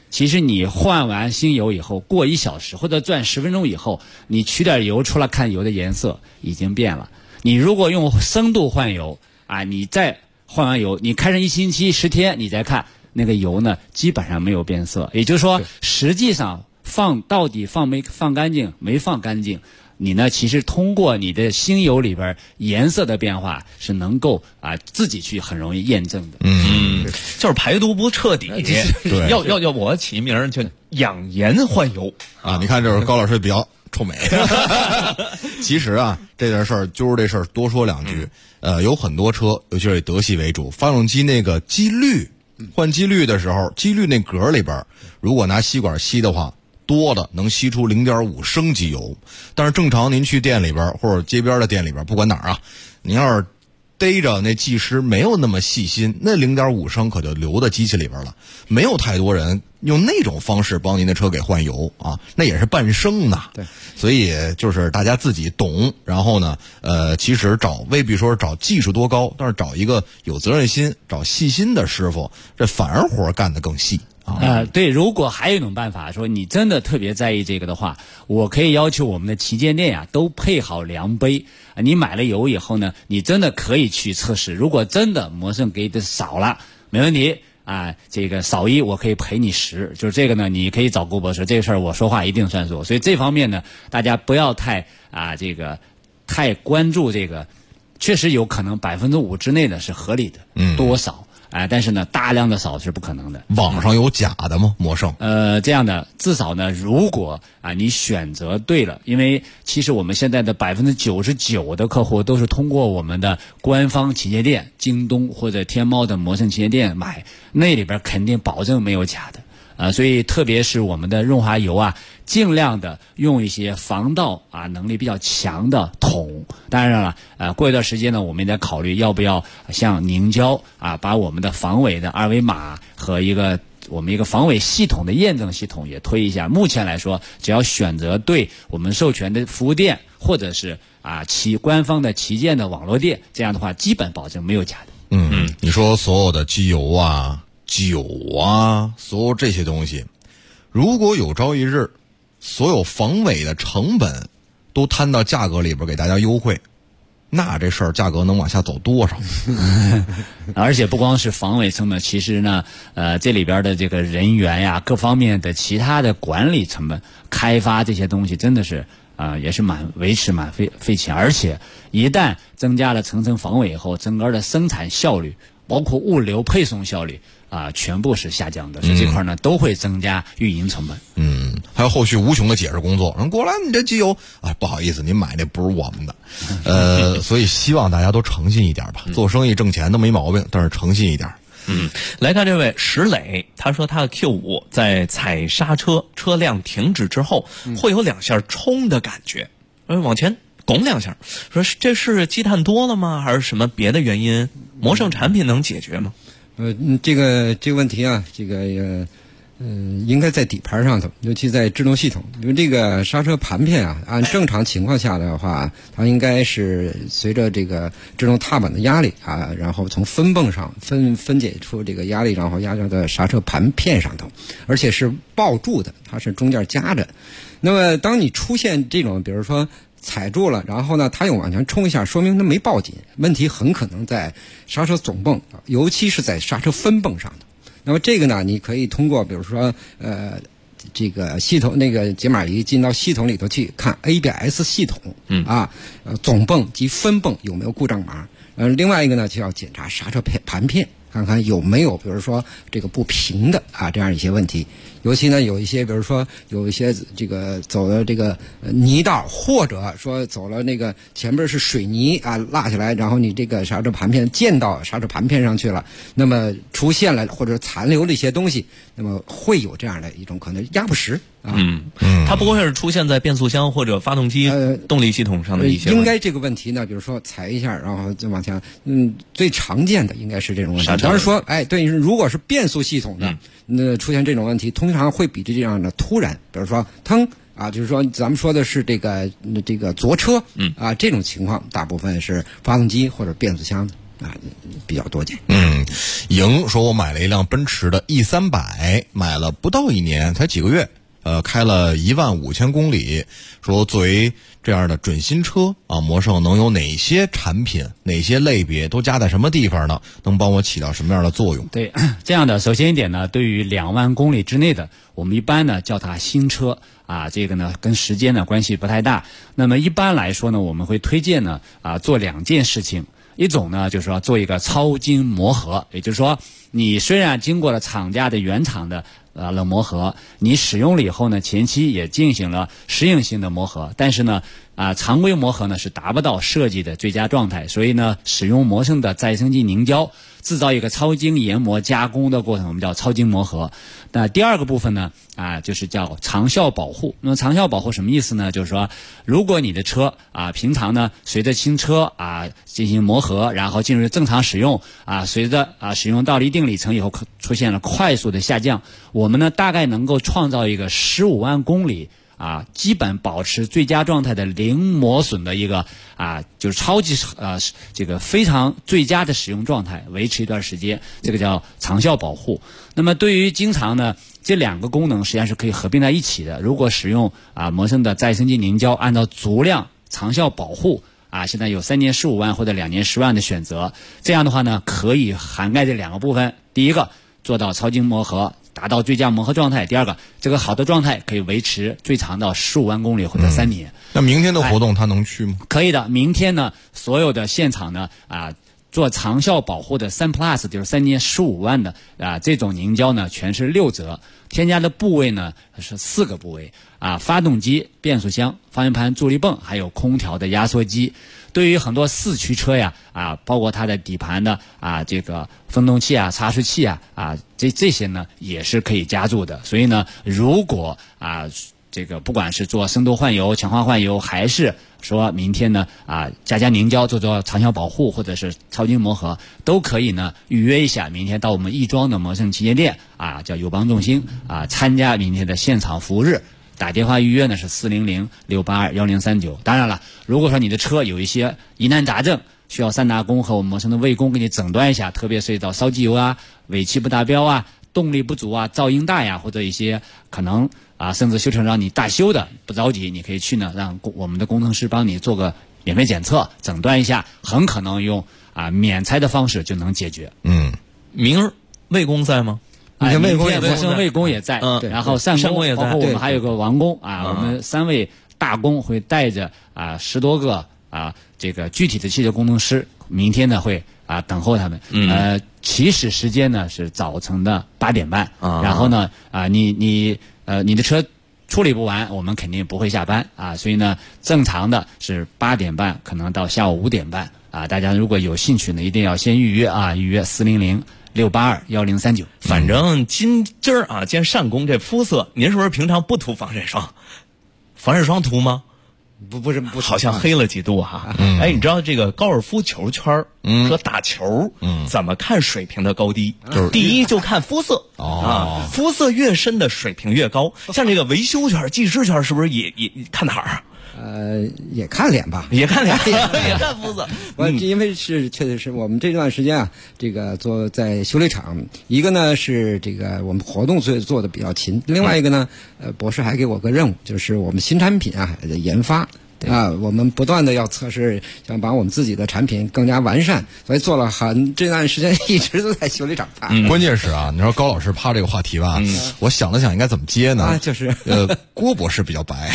其实你换完新油以后，过1小时或者转10分钟以后，你取点油出来看油的颜色已经变了。你如果用深度换油啊，你再换完油，你开上1星期10天，你再看那个油呢，基本上没有变色。也就是说，实际上到底放没放干净，没放干净。你呢，其实通过你的新油里边颜色的变化是能够自己去很容易验证的。 就是排毒不彻底， 对， 要我起名叫养颜换油啊！你看，这是高老师比较臭美。其实啊，这件事儿就是这事儿多说2句。有很多车，尤其是以德系为主，发动机那个机滤换机滤的时候，机滤那格里边，如果拿吸管吸的话，多的能吸出0.5升机油，但是正常您去店里边或者街边的店里边，不管哪儿啊，您要是逮着那技师没有那么细心，那0.5升可就流到机器里边了。没有太多人用那种方式帮您的车给换油啊，那也是半升呢。 对， 所以就是大家自己懂，然后呢，其实未必说找技术多高，但是找一个有责任心、找细心的师傅，这反而活干得更细。 对，如果还有一种办法，说你真的特别在意这个的话，我可以要求我们的旗舰店都配好量杯。你买了油以后呢，你真的可以去测试，如果真的磨剩给的少了，没问题这个少1我可以赔你10，就是这个呢，你可以找郭博士，这个事儿我说话一定算数。所以这方面呢，大家不要太关注这个，确实有可能5%之内的是合理的，多少。但是呢，大量的扫是不可能的。 网上有假的吗？磨剩？ 这样的至少呢，如果你选择对了，因为其实我们现在的99%的客户都是通过我们的官方旗舰店、京东或者天猫的磨剩旗舰店买，那里边肯定保证没有假的。所以特别是我们的润滑油尽量的用一些防盗能力比较强的桶。当然了，过一段时间呢，我们也在考虑要不要像凝胶把我们的防伪的2维码和我们一个防伪系统的验证系统也推一下。目前来说，只要选择对我们授权的服务店或者是官方的旗舰的网络店，这样的话基本保证没有假的。 你说所有的机油酒所有这些东西，如果有朝一日所有防伪的成本都摊到价格里边给大家优惠，那这事儿价格能往下走多少？ 而且不光是防伪成本，其实呢，这里边的这个人员各方面的其他的管理成本、开发这些东西，真的是也是维持蛮费钱。而且一旦增加了层层防伪以后，整个的生产效率，包括物流配送效率全部是下降的，所以这块呢都会增加运营成本。 还有后续无穷的解释工作。过来，你这机油不好意思，您买那不是我们的。所以希望大家都诚信一点吧。做生意挣钱都没毛病，但是诚信一点。 来看这位石磊，他说他的 Q5 在踩刹车，车辆停止之后会有2下冲的感觉，往前拱2下，说这是积碳多了吗？还是什么别的原因？磨剩产品能解决吗？ 这个问题应该在底盘上头，尤其在制动系统。因为这个刹车盘片按正常情况下的话，它应该是随着这个制动踏板的压力然后从分泵上分解出这个压力，然后压到刹车盘片上头，而且是抱住的，它是中间夹着。那么当你出现这种，比如说踩住了，然后呢，它又往前冲一下，说明它没抱紧，问题很可能在刹车总泵，尤其是在刹车分泵上的。那么这个呢，你可以通过比如说这个系统那个解码仪进到系统里头去看 ABS 系统总泵及分泵有没有故障码。另外一个呢，就要检查刹车盘片，看看有没有比如说这个不平的这样一些问题。尤其呢，有一些比如说有一些这个走了这个泥道，或者说走了那个前面是水泥落下来，然后你这个刹车盘片溅到刹车盘片上去了，那么出现了或者残留的一些东西，那么会有这样的一种可能压不实它不会是出现在变速箱或者发动机动力系统上的一些问题。 应该这个问题呢，比如说踩一下，然后就往前，最常见的应该是这种问题。当然说，对，如果是变速系统的，那出现这种问题，通常会比这样的突然，比如说就是说咱们说的是这个着车这种情况，大部分是发动机或者变速箱的。 比较多见。 莹说我买了一辆奔驰的 E300，买了不到1年，才几个月，开了15000公里。说作为这样的准新车啊，魔圣能有哪些产品、哪些类别都加在什么地方呢？能帮我起到什么样的作用？ 对，这样的，首先一点呢，对于2万公里之内的，我们一般呢叫它新车啊，这个呢跟时间呢关系不太大。那么一般来说呢，我们会推荐呢做2件事情。一种呢就是说做一个超精磨合，也就是说你虽然经过了厂家的原厂的冷磨合，你使用了以后呢，前期也进行了适应性的磨合，但是呢常规磨合呢是达不到设计的最佳状态，所以呢使用魔圣的再生基凝胶制造一个超精研磨加工的过程，我们叫超精磨合。那第二个部分呢就是叫长效保护。那么长效保护什么意思呢？就是说如果你的车平常呢随着新车进行磨合，然后进入正常使用随着使用到了一定里程以后出现了快速的下降，我们呢大概能够创造一个15万公里基本保持最佳状态的零磨损的一个就是超级这个非常最佳的使用状态，维持一段时间，这个叫长效保护。那么对于经常呢，这2个功能实际上是可以合并在一起的。如果使用魔圣的再生基凝胶，按照足量长效保护现在有3年15万或者2年10万的选择，这样的话呢，可以涵盖这2个部分。第一个，做到超精磨合，达到最佳磨合状态；第二个，这个好的状态可以维持最长到15万公里或者3年。 那明天的活动他能去吗？ 可以的，明天呢，所有的现场呢做长效保护的3 Plus 就是3年15万的这种凝胶呢，全是6折，添加的部位呢是4个部位发动机、变速箱、方向盘助力泵，还有空调的压缩机。对于很多4驱车呀包括它的底盘的这个分动器差速器这些呢也是可以加注的。所以呢，如果这个不管是做深度换油、强化换油，还是说明天呢加凝胶做长效保护或者是超精磨合，都可以呢预约一下，明天到我们亦庄的魔圣旗舰店叫友邦众星参加明天的现场服务日。打电话预约呢是400-682-1039。当然了，如果说你的车有一些疑难杂症，需要3大工和我们魔圣的卫工给你诊断一下，特别涉及到烧机油尾气不达标动力不足噪音大或者一些可能甚至修成让你大修的，不着急，你可以去呢让我们的工程师帮你做个免费检测，诊断一下，很可能用免拆的方式就能解决。 明儿卫工在吗？ 明天魔圣卫工也在，然后善工也在，包括我们还有个王工我们3位大工会带着10多个这个具体的汽车工程师，明天呢会等候他们。起始时间呢是早晨的8点半，然后呢你的车处理不完，我们肯定不会下班所以呢正常的是8点半可能到下午5点半大家如果有兴趣呢，一定要先预约预约400-682-1039。 反正今儿见善工这肤色，您是不是平常不涂防晒霜？防晒霜涂吗？ 不是， 好像黑了几度哎，你知道这个高尔夫球圈和打球怎么看水平的高低？第一就看肤色肤色越深的水平越高。像这个维修圈、技师圈是不是也看哪儿？ 也看脸吧， 也看脸，也看肤色。 因为确实是我们这段时间这个在修理厂，一个呢是这个我们活动做的比较勤，另外一个呢，博士还给我个任务，就是我们新产品的研发。我们不断的要测试，想把我们自己的产品更加完善，所以做了这段时间一直都在修理厂关键是你说高老师怕这个话题吧，我想了想应该怎么接呢？ 就是郭博士比较白，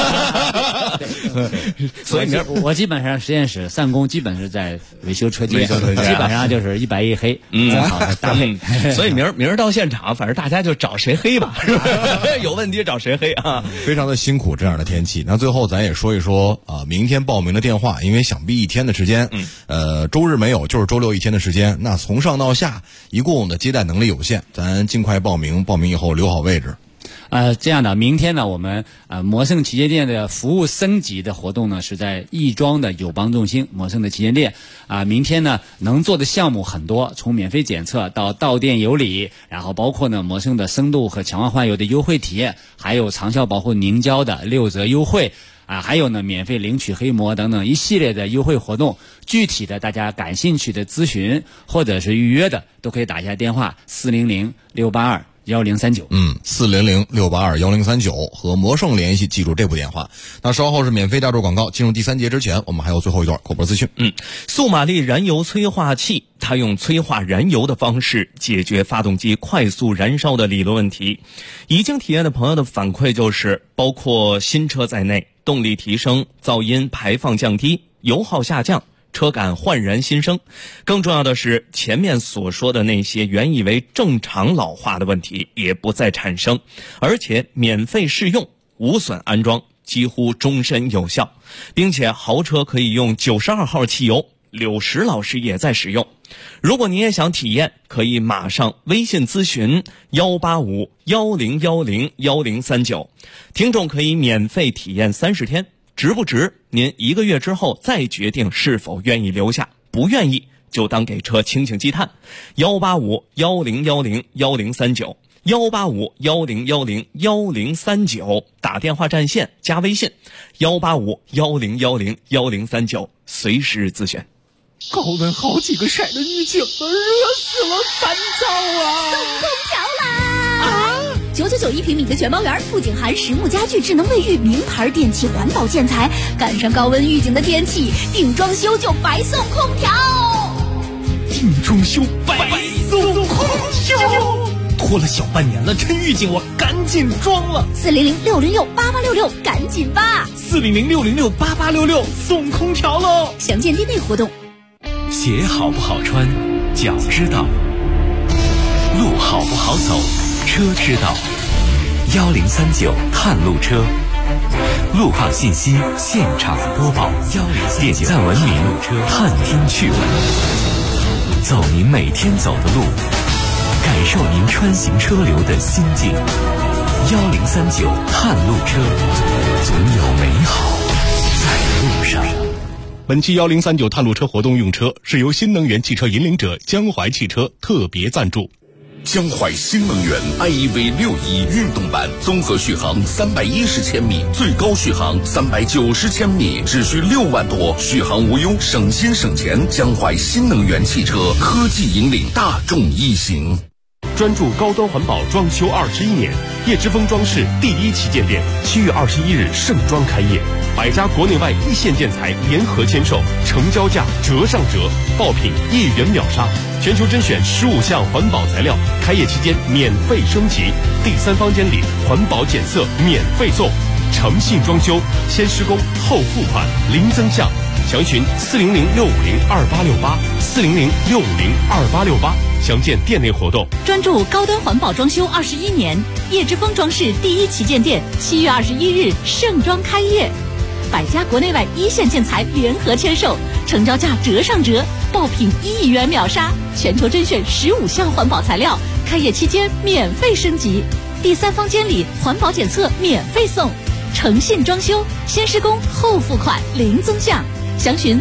所以我基本上实验室散工基本是在维修车间，基本上就是一白一黑，好的搭配。 所以明儿到现场，反正大家就找谁黑吧，有问题找谁黑非常的辛苦这样的天气。那最后咱也说一说明天报名的电话，因为想必1天的时间，周日没有，就是周六1天的时间，那从上到下一共的接待能力有限，咱尽快报名以后留好位置。 这样的，明天呢，我们魔圣旗舰店的服务升级的活动呢，是在亦庄的友邦众星魔圣的旗舰店明天呢，能做的项目很多，从免费检测到店有礼，然后包括呢魔圣的深度和强化换油的优惠体验，还有长效保护凝胶的6折优惠。 还有呢免费领取黑膜等等一系列的优惠活动。具体的大家感兴趣的咨询或者是预约的，都可以打一下电话400-682-1039。 400-682-1039和魔圣联系，记住这部电话。那稍后是免费加入广告，进入第3节之前，我们还有最后一段口播资讯。 速马力燃油催化器，它用催化燃油的方式解决发动机快速燃烧的理论问题。已经体验的朋友的反馈就是，包括新车在内，动力提升，噪音排放降低，油耗下降，车感焕然新生。更重要的是，前面所说的那些原以为正常老化的问题也不再产生，而且免费试用，无损安装，几乎终身有效。并且豪车可以用92号汽油，柳石老师也在使用。如果你也想体验，可以马上微信咨询185-1010-1039，听众可以免费体验30天，值不值您1个月之后再决定是否愿意留下，不愿意就当给车清清积碳。185-1010-1039 185-1010-1039，打电话占线加微信185-1010-1039，随时咨询。 高温好几个晒的预警了，热死了，烦躁啊！ 送空调啦！999一平米的全包园，不仅含实木家具、智能卫浴、名牌电器、环保建材，赶上高温预警的天气，定装修就白送空调。 定装修白送空调，拖了小半年了，趁预警我赶紧装了。 400-606-8866，赶紧吧 ！400-606-8866，送空调喽！ 详见店内活动。 鞋好不好穿，脚知道；路好不好走，车知道。1039探路车，路况信息现场播报，点赞文明，探听趣闻，走您每天走的路，感受您穿行车流的心境。1039探路车，总有美好在路上。 本期1039探路车活动用车是由新能源汽车引领者江淮汽车特别赞助。 江淮新能源 iEV61运动版，综合续航310千米，最高续航390千米，只需6万多，续航无忧，省心省钱。江淮新能源汽车，科技引领大众一行。 专注高端环保装修21年，叶之峰装饰第1旗舰店7月21日盛装开业，100家国内外一线建材联合签售，成交价折上折，爆品1元秒杀，全球甄选15项环保材料，开业期间免费升级，第3房间里环保检测免费送，诚信装修，先施工后付款，零增项。详询400-650-2868，400-650-2868，详见店内活动。 专注高端环保装修21年，叶之峰装饰第1旗舰店7月21日盛装开业，100家国内外一线建材联合签售，成交价折上折，爆品1亿元秒杀，全球甄选15项环保材料，开业期间免费升级，第3房间里环保检测免费送，诚信装修，先施工后付款，零增项。详询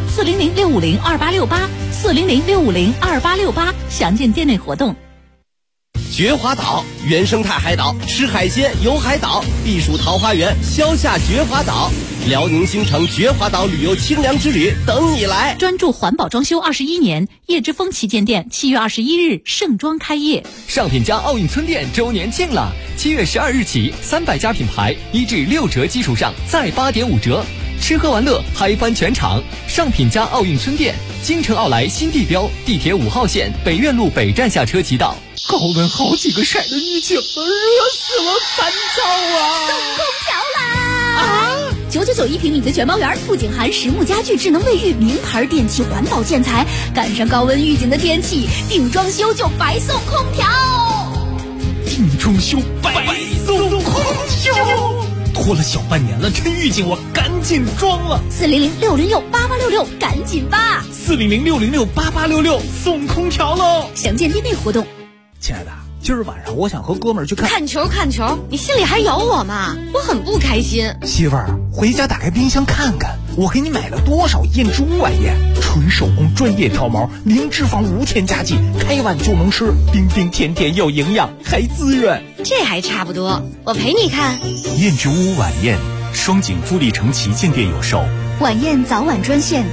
400-650-2868，400-650-2868，详见店内活动。 绝华岛原生态海岛，吃海鲜游海岛，避暑桃花源，消夏绝华岛，辽宁新城绝华岛旅游清凉之旅等你来。 专注环保装修21年，叶之峰旗舰店7月21日盛装开业。 上品家奥运村店周年庆了，7月12日起，300家品牌1至6折基础上再8.5折。吃喝玩乐嗨翻全场，上品家奥运村店，京城奥莱新地标，地铁5号线北苑路北站下车即到。 高温好几个晒的预警了，热死了，烦躁啊！ 送空调啦！999一平米的全包园，不仅含实木家具、智能卫浴、名牌电器、环保建材，赶上高温预警的天气，定装修就白送空调。 定装修白送空调。拖了小半年了，趁预警我赶紧装了。 400-606-8866，赶紧吧 ！400-606-8866，送空调喽！ 详见店内活动。 亲爱的，今儿晚上我想和哥们儿去看球，你心里还有我吗？我很不开心。 媳妇儿，回家打开冰箱看看，我给你买了多少燕之屋晚宴，纯手工专业挑毛，零脂肪无添加剂，开碗就能吃，冰冰甜甜又营养，还滋润。 这还差不多，我陪你看。 燕之屋晚宴， 双井富力城旗舰店有售。 晚宴早晚专线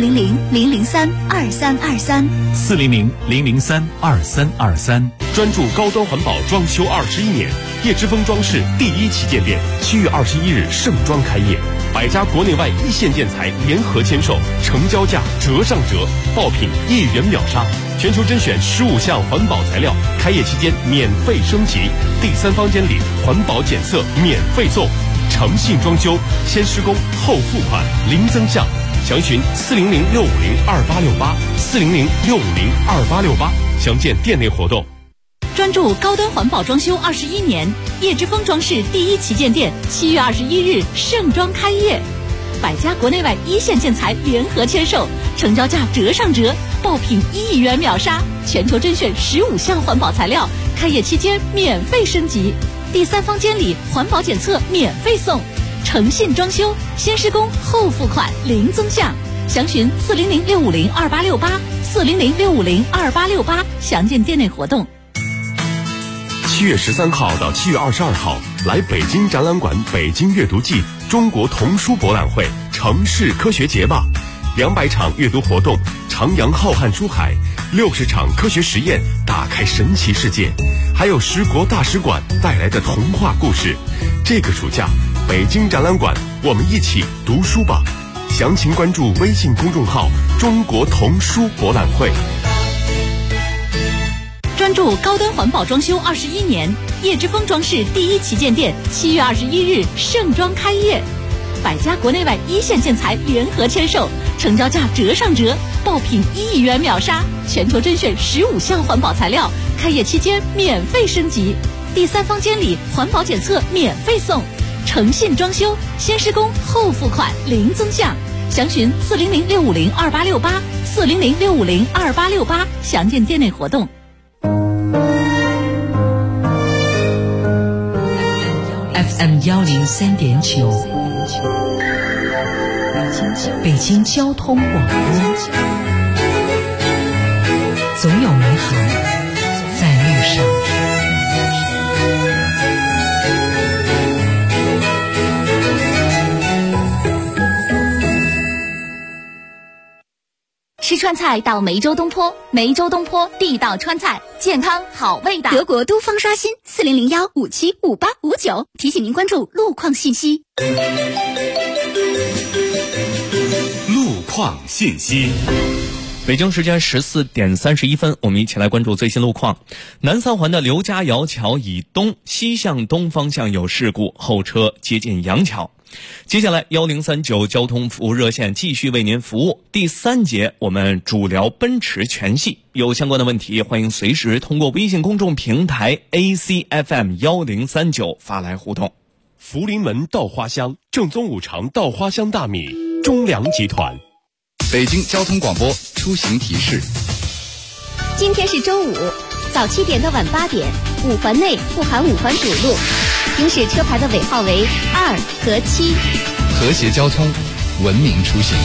400-003-2323，400-003-2323。 专注高端环保装修21年，叶之峰装饰第1旗舰店7月21日盛装开业，100家国内外一线建材联合签售，成交价折上折，爆品1元秒杀，全球甄选15项环保材料，开业期间免费升级，第3方监理环保检测免费送，诚信装修，先施工后付款，零增项，详询400-650-2868，400-650-2868，详见店内活动。 专注高端环保装修21年，叶之峰装饰第1旗舰店7月21日盛装开业，100家国内外一线建材联合签售，成交价折上折，爆品1元秒杀，全球甄选15项环保材料，开业期间免费升级，第3方监理环保检测免费送，诚信装修，先施工后付款，零增项，详询400-650-2868，400-650-2868，详见店内活动。 7月13号到7月22号，来北京展览馆北京阅读季中国童书博览会城市科学节吧，200场阅读活动，徜徉浩瀚书海，60场科学实验，打开神奇世界，还有10国大使馆带来的童话故事。这个暑假，北京展览馆，我们一起读书吧！详情关注微信公众号“中国童书博览会”。 专注高端环保装修21年，叶之峰装饰第1旗舰店7月21日盛装开业，100家国内外一线建材联合签售，成交价折上折，爆品1元秒杀，全球甄选15项环保材料，开业期间免费升级，第3方监理环保检测免费送，诚信装修，先施工后付款，零增项，详询400-650-2868，400-650-2868，详见店内活动。 FM 103.9，北京交通广播，总有美好在路上。 吃川菜到梅州东坡，梅州东坡地道川菜，健康好味道。德国都方刷新400-1575859，提醒您关注路况信息。 路况信息。 北京时间14点31分，我们一起来关注最新路况。南三环的刘家窑桥以东西向东方向有事故，后车接近杨桥。接下来1039交通服务热线继续为您服务。第3节我们主聊奔驰全系，有相关的问题欢迎随时通过微信公众平台 ACFM1039 发来互动。 福临门稻花香，正宗5常稻花香大米，中粮集团。 北京交通广播出行提示： 今天是周五，早7点到晚8点，5环内不含5环主路，行驶车牌的尾号为2和7。 和谐交通，文明出行。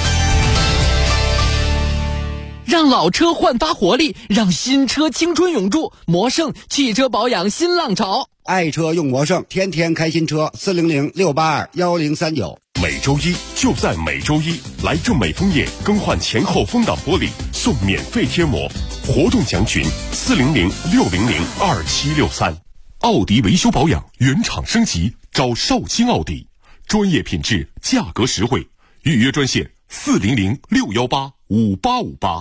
让老车焕发活力，让新车青春永驻。魔胜汽车保养新浪潮， 爱车用魔胜，天天开新车。400-682-1039。 每周一就在每周一，来正美枫叶更换前后风挡玻璃，送免费贴膜。活动详询400-600-2763。奥迪维修保养原厂升级，找绍兴奥迪，专业品质，价格实惠。预约专线400-618-5858。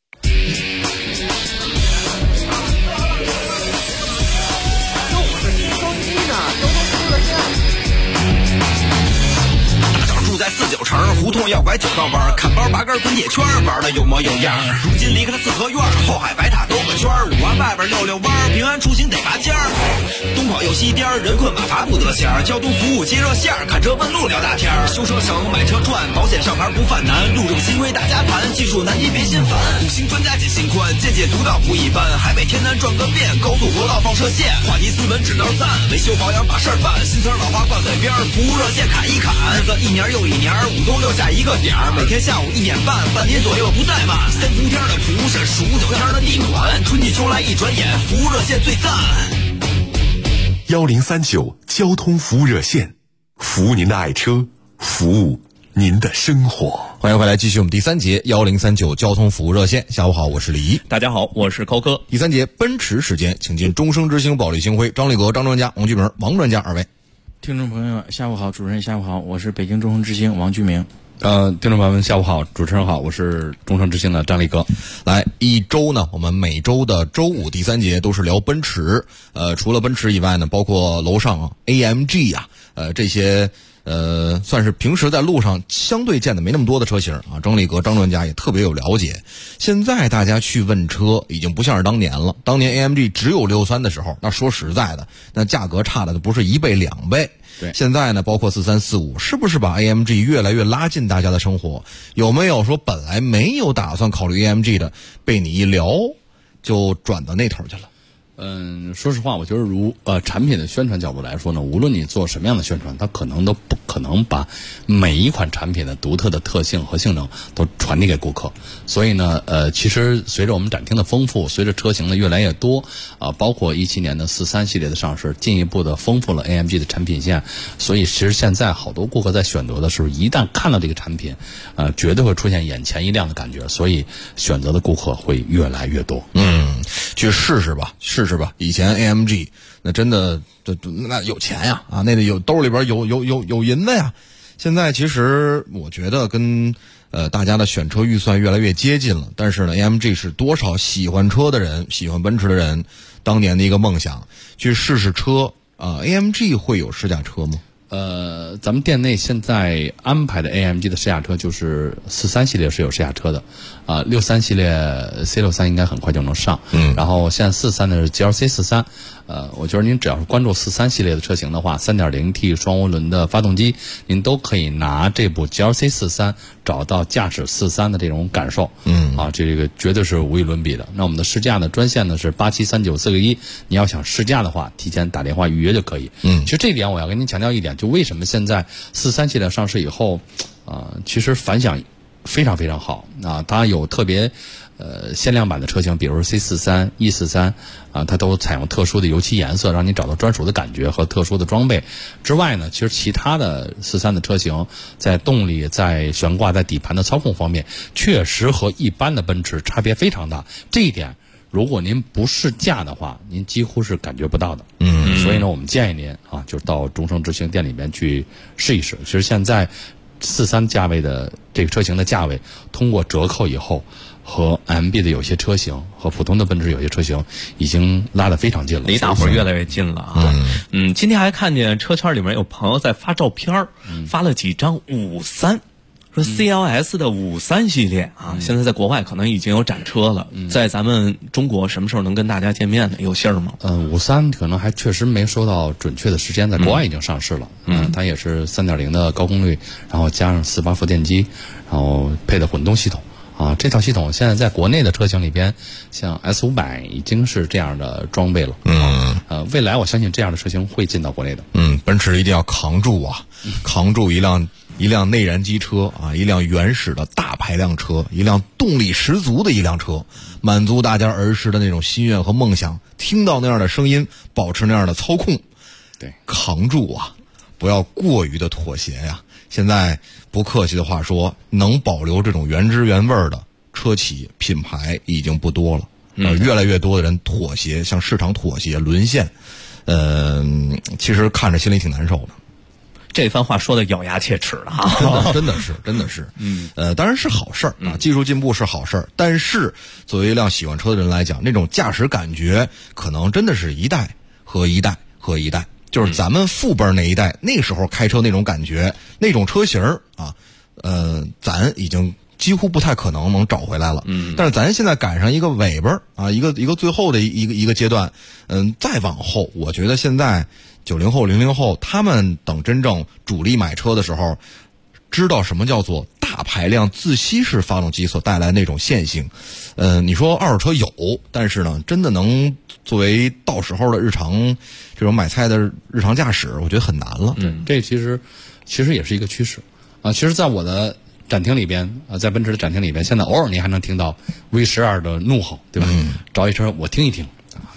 在49城胡同要拐9道弯，看包拔根滚铁圈，玩的有模有样。如今离开了四合院，后海白塔兜个圈，5环外边溜弯，平安出行得拔尖儿。东跑又西颠，人困马乏不得闲。交通服务接热线，看车问路聊大天。修车省，买车赚，保险上牌不犯难。路政新规大家谈，技术难题别心烦。5星专家解心宽，见解独到不一般。海北天南转个遍，高速国道放射线。话题斯文指导赞，维修保养把事儿办。新词老话挂嘴边，服务热线砍一砍。日子一年又一年，5都6下一个点儿，每天下午1点半，半点左右不怠慢。3伏天的服务是数9天的地款，春季秋来一转眼，服务热线最赞。 1039交通服务热线服务您的爱车，服务您的生活。 欢迎回来，继续我们第三节1039交通服务热线。下午好，我是李怡。 大家好，我是高哥。 第三节奔驰时间，请进终生之星保利星辉张立革、张专家、王居明、王专家二位。 听众朋友们，下午好，主持人下午好，我是北京终生之星王居明。 听众朋友们，下午好，主持人好，我是终生之星的张立革。 来，一周呢，我们每周的周五第三节都是聊奔驰。除了奔驰以外呢，包括楼上AMG 啊，这些算是平时在路上相对见的没那么多的车型啊。张立革张专家也特别有了解。现在大家去问车已经不像是当年了，当年 AMG 只有63的时候，那说实在的，那价格差的不是1倍2倍。 对， 现在呢，包括43、45，是不是把 AMG 越来越拉近大家的生活？有没有说本来没有打算考虑 AMG 的，被你一聊就转到那头去了？ 说实话，我觉得产品的宣传角度来说呢，无论你做什么样的宣传，它可能都不可能把每一款产品的独特的特性和性能都传递给顾客。所以呢，其实随着我们展厅的丰富，随着车型的越来越多，包括17年的43系列的上市，进一步的丰富了 AMG 的产品线。所以其实现在好多顾客在选择的时候，一旦看到这个产品，绝对会出现眼前一亮的感觉，所以选择的顾客会越来越多。 去试试吧。以前 AMG 那真的那有钱呀啊，那有兜里边有银子呀。现在其实我觉得跟大家的选车预算越来越接近了，但是呢 AMG 是多少喜欢车的人，喜欢奔驰的人当年的一个梦想，去试试车AMG 会有试驾车吗？ 咱们店内现在安排的 AMG 的试驾车就是43系列是有试驾车的，63系列 C63 应该很快就能上，然后现在43的是 GLC 43，我觉得您只要是关注43系列的车型的话， 3.0T 双涡轮的发动机，您都可以拿这部 GLC 43找到驾驶43的这种感受，这个绝对是无与伦比的。那我们的试驾呢，专线呢是873941，你要想试驾的话，提前打电话预约就可以。其实这一点我要跟您强调一点，就为什么现在43系列上市以后，其实反响非常非常好啊！它有特别限量版的车型，比如 C43、E43它都采用特殊的油漆颜色，让你找到专属的感觉和特殊的装备。之外呢，其实其他的43的车型在动力、在悬挂、在底盘的操控方面，确实和一般的奔驰差别非常大。这一点，如果您不试驾的话，您几乎是感觉不到的。所以呢，我们建议您就是到终生之星店里面去试一试。其实现在43价位的这个车型的价位，通过折扣以后，和 MB 的有些车型和普通的奔驰有些车型已经拉得非常近了， 离大伙儿越来越近了啊。今天还看见车圈里面有朋友在发照片，发了几张53。说 CLS 的53系列现在在国外可能已经有展车了，在咱们中国什么时候能跟大家见面呢？有信儿吗 ？53可能还确实没收到准确的时间，在国外已经上市了。它也是 3.0 的高功率，然后加上4发发电机，然后配的混动系统。这套系统现在在国内的车型里边，像 S500已经是这样的装备了。未来我相信这样的车型会进到国内的。 奔驰一定要扛住扛住一辆内燃机车一辆原始的大排量车，一辆动力十足的一辆车，满足大家儿时的那种心愿和梦想，听到那样的声音，保持那样的操控。 对， 扛住不要过于的妥协呀。现在不客气的话说，能保留这种原汁原味的车企品牌已经不多了。越来越多的人妥协，向市场妥协沦陷。其实看着心里挺难受的。 这番话说的咬牙切齿的真的是。当然是好事技术进步是好事但是作为一辆喜欢车的人来讲，那种驾驶感觉可能真的是一代和一代。就是咱们父辈那一代那时候开车那种感觉，那种车型咱已经几乎不太可能能找回来了。但是咱现在赶上一个尾巴一个最后的一个阶段。再往后，我觉得现在90后、00后，他们等真正主力买车的时候，知道什么叫做大排量自吸式发动机所带来那种线性。你说二手车有，但是呢，真的能作为到时候的日常这种买菜的日常驾驶，我觉得很难了。 这其实也是一个趋势其实在我的展厅里边在奔驰的展厅里边，现在偶尔您还能听到 V12 的怒吼，对吧？找一车我听一听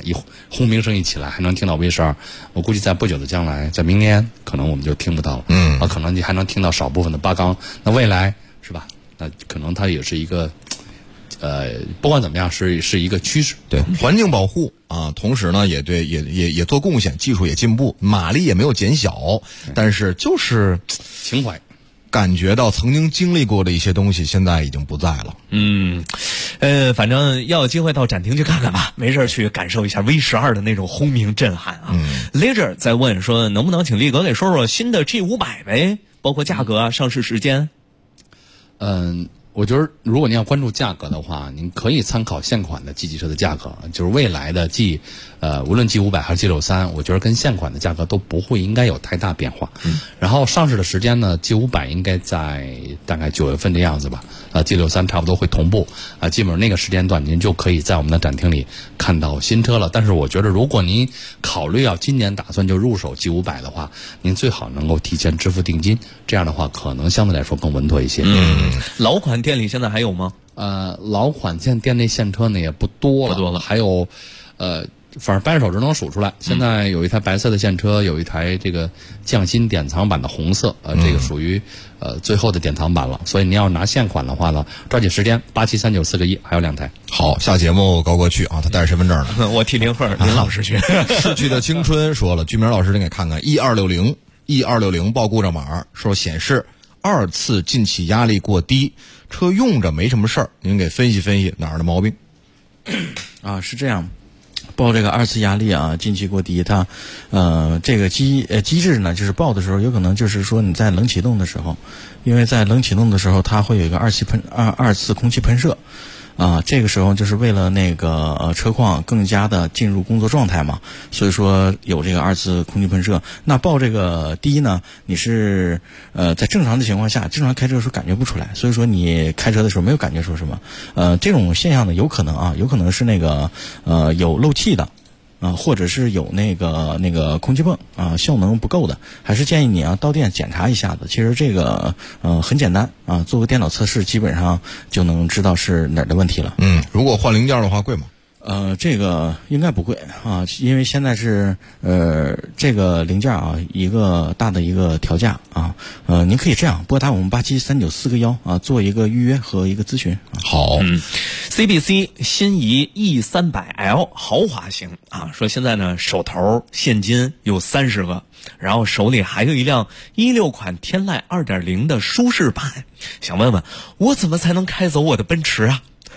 一轰鸣声一起来，还能听到 V12。我估计在不久的将来，在明年可能我们就听不到了。可能你还能听到少部分的八缸。那未来是吧？那可能它也是一个。不管怎么样，是一个趋势。 对，环境保护啊，同时呢，也做贡献，技术也进步，马力也没有减小，但是就是情怀， 感觉到曾经经历过的一些东西，现在已经不在了。 反正要有机会到展厅去看看吧，没事去感受一下 V12的那种轰鸣震撼啊。Ledger 在问说，能不能请力哥给说说新的 G500呗，包括价格啊、上市时间。 我觉得，如果您要关注价格的话，您可以参考现款的 G 级车的价格，就是未来的无论 G500 还是 G63，我觉得跟现款的价格都不会应该有太大变化。然后上市的时间呢 ，G500 应该在大概9月份的样子吧，G63 差不多会同步基本上那个时间段您就可以在我们的展厅里看到新车了。但是我觉得，如果您考虑要今年打算就入手 G500 的话，您最好能够提前支付定金，这样的话可能相对来说更稳妥一些。 老款店里现在还有吗？ 老款现在店内现车呢也不多了，还有反正掰着手指能数出来。现在有一台白色的现车，有一台这个匠心典藏版的红色，这个属于最后的典藏版了。所以您要拿现款的话呢，抓紧时间，873941个1还有2台。 好，下节目高哥去啊，他带着身份证呢。 我替林老师去。 逝去的青春说了，居明老师您给看看 E260报故障码，说显示2次进气压力过低，车用着没什么事儿，您给分析分析哪儿的毛病？ 是这样。报这个2次压力啊，进气过低，它这个机制呢，就是报的时候有可能就是说你在冷启动的时候，因为在冷启动的时候它会有一个二次空气喷射。这个时候就是为了那个车况更加的进入工作状态嘛，所以说有这个2次空气喷射。那报这个低呢，你是在正常的情况下，正常开车的时候感觉不出来，所以说你开车的时候没有感觉出什么。这种现象呢，有可能是那个有漏气的。或者是有那个空气泵效能不够的，还是建议你到店检查一下子。其实这个很简单做个电脑测试，基本上就能知道是哪儿的问题了。 如果换零件的话贵吗？ 这个应该不贵因为现在是这个零件一个大的一个调价您可以这样拨打我们873941个1做一个预约和一个咨询。 好 ，CBC 新怡 E300L 豪华型说现在呢手头现金有30个，然后手里还有一辆16款天籁 2.0 的舒适版，想问问我怎么才能开走我的奔驰啊？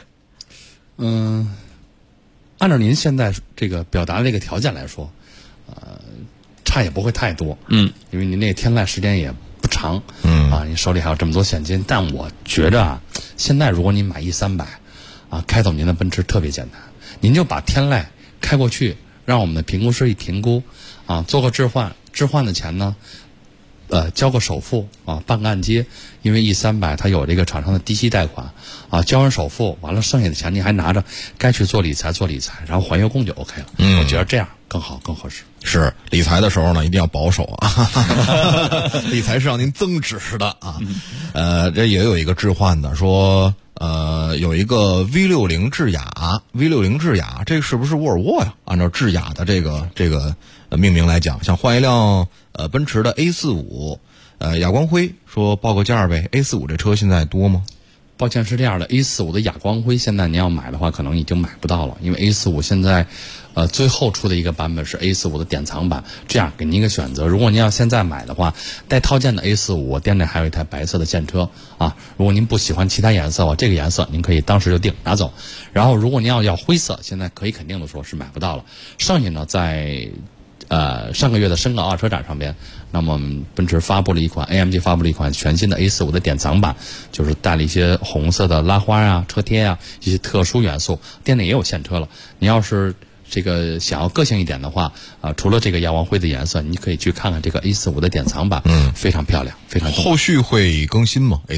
按照您现在这个表达的这个条件来说，差也不会太多。因为您那个天籁时间也不长。你手里还有这么多现金，但我觉着现在如果您买E300开走您的奔驰特别简单，您就把天籁开过去，让我们的评估师一评估做个置换的钱呢交个首付办个按揭，因为 E300 它有这个厂商的低息贷款交完首付完了，剩下的钱你还拿着该去做理财，然后还月供就 OK 了。我觉得这样更好更合适。 是理财的时候呢一定要保守理财是让您增值的这也有一个置换的说有一个 V60 智雅，这个是不是沃尔沃呀？按照智雅的这个命名来讲，想换一辆奔驰的 A45，哑光灰，说报个价呗。A45 这车现在多吗？ 抱歉，是这样的 ，A45 的哑光灰现在您要买的话，可能已经买不到了，因为 A45 现在最后出的一个版本是 A45 的典藏版。这样给您一个选择，如果您要现在买的话，带套件的 A45，我店内还有一台白色的现车如果您不喜欢其他颜色，这个颜色您可以当时就定拿走。然后如果您要灰色，现在可以肯定的说是买不到了。剩下呢，在上个月的深港二车展上边，那么奔驰发布了一款 AMG 发布了一款全新的 A45 的典藏版，就是带了一些红色的拉花车贴一些特殊元素，店内也有现车了。你要是这个想要个性一点的话除了这个亚光灰的颜色，你可以去看看这个 A45 的典藏版，非常漂亮，非常动感。 后续会更新吗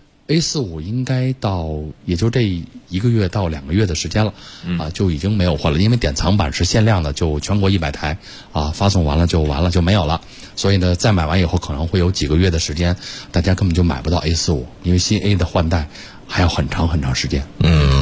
？A45 应该到也就这1个月到2个月的时间了就已经没有换了，因为典藏版是限量的，就全国100台发送完了就没有了。所以呢，再买完以后可能会有几个月的时间，大家根本就买不到 A45，因为新 A 的换代还要很长很长时间。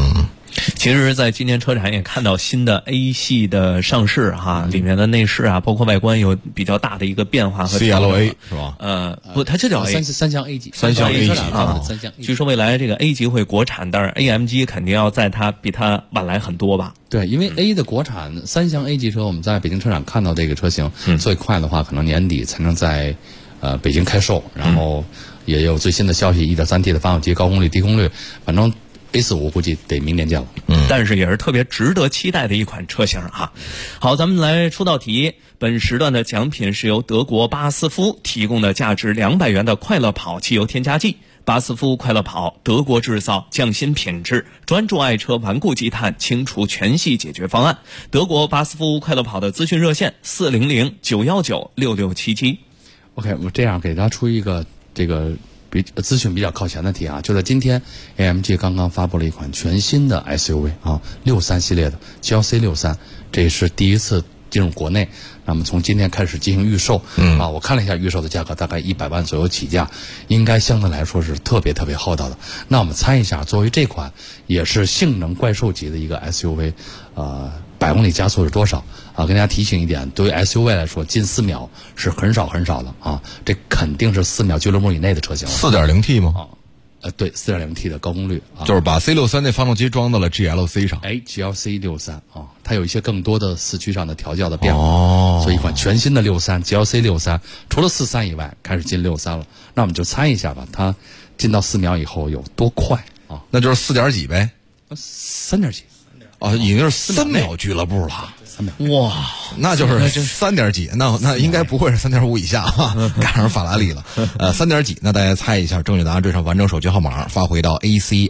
其实在今年车展也看到新的 A 系的上市哈，里面的内饰啊，包括外观有比较大的一个变化和 CLA 是吧？ 不，它就叫三厢 A 级， 三厢 A 级啊，三厢。 据说未来这个 A 级会国产，但是 AMG 肯定要比它晚来很多吧？ 对，因为 A 的国产三厢 A 级车，我们在北京车展看到这个车型，最快的话可能年底才能在北京开售，然后也有最新的消息，1.3T 的发动机，高功率低功率，反正。A45估计得明年见了， 但是也是特别值得期待的一款车型哈。好，咱们来出道题。本时段的奖品是由德国巴斯夫提供的价值200元的快乐跑汽油添加剂。巴斯夫快乐跑，德国制造，匠心品质，专注爱车顽固积碳，清除全系解决方案。德国巴斯夫快乐跑的咨询热线400-919-6677。 OK， 我这样给大家出一个这个。资讯比较靠前的题啊，就在今天 ，AMG 刚刚发布了一款全新的 SUV 啊，63系列的 GLC63，这是第一次进入国内。那么从今天开始进行预售，我看了一下预售的价格，大概100万左右起价，应该相对来说是特别厚道的。那我们猜一下，作为这款也是性能怪兽级的一个 SUV， 100公里加速是多少啊？跟大家提醒一点，对于 SUV 来说，近4秒是很少的啊，这肯定是4秒俱乐部以内的车型了。 4.0T 吗？ 对，4.0T 的高功率啊， 就是把 C63那发动机装到了 GLC 上。 GLC63啊，它有一些更多的四驱上的调教的变化，所以一款全新的63 GLC63，除了43以外，开始进63了。那我们就猜一下吧，它进到4秒以后有多快啊？ 那就是4点几呗 ，3点几。 啊，已经是3秒俱乐部了 ，3秒， 哇，那就是3点几，那应该不会是3.5以下啊，赶上法拉利了，3点几，那大家猜一下，正确答案缀上完整手机号码发回到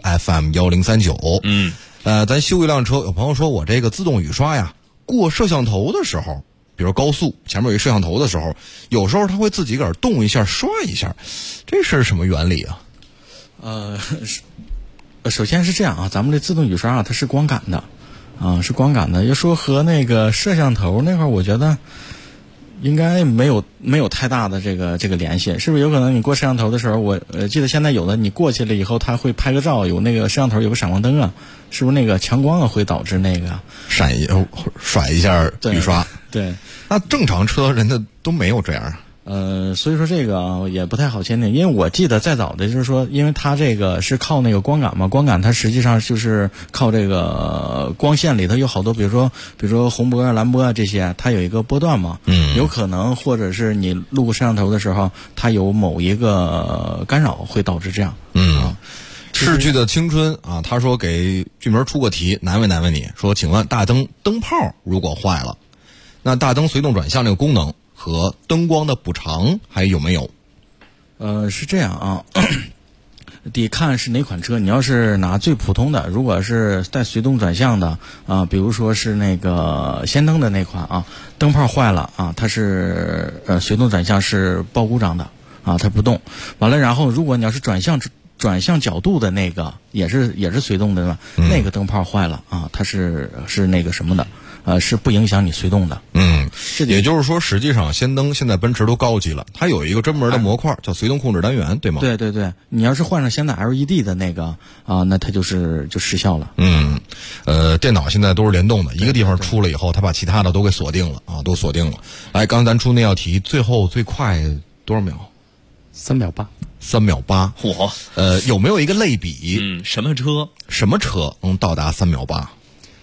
ACFM1039。咱修一辆车，有朋友说我这个自动雨刷呀，过摄像头的时候，比如高速前面有一摄像头的时候，有时候它会自己个儿动一下刷一下，这是什么原理啊？ 首先是这样啊，咱们这自动雨刷啊，它是光感的。是光感的。要说和那个摄像头那块，我觉得应该没有太大的这个联系，是不是？有可能你过摄像头的时候，我记得现在有的你过去了以后，它会拍个照，有那个摄像头有个闪光灯啊，是不是那个强光啊会导致那个甩一下雨刷？ 对， 那正常车人家都没有这样啊。 所以说这个啊也不太好鉴定，因为我记得再早的就是说，因为它这个是靠那个光感嘛，光感它实际上就是靠这个光线里头有好多，比如说红波啊、蓝波啊这些，它有一个波段嘛，有可能或者是你路过摄像头的时候，它有某一个干扰会导致这样。 逝去的青春啊，他说给剧名出个题，难为你，说请问大灯泡如果坏了，那大灯随动转向这个功能和灯光的补偿还有没有？ 是这样啊，得看是哪款车。你要是拿最普通的，如果是带随动转向的啊，比如说是那个氙灯的那款啊，灯泡坏了啊，它是随动转向是报故障的啊，它不动。完了，然后如果你要是转向角度的那个也是随动的嘛，那个灯泡坏了啊，它是那个什么的。是不影响你随动的。 也就是说，实际上氙灯现在奔驰都高级了，它有一个专门的模块叫随动控制单元，对吗？ 对，你要是换上现在 LED 的那个啊，那它就失效了。 电脑现在都是联动的，一个地方出了以后，它把其他的都给锁定了啊，都锁定了。来，刚才咱出那道题，最后最快多少秒 ？3秒8。 3秒8。 嚯！ 有没有一个类比？ 什么车能到达3秒8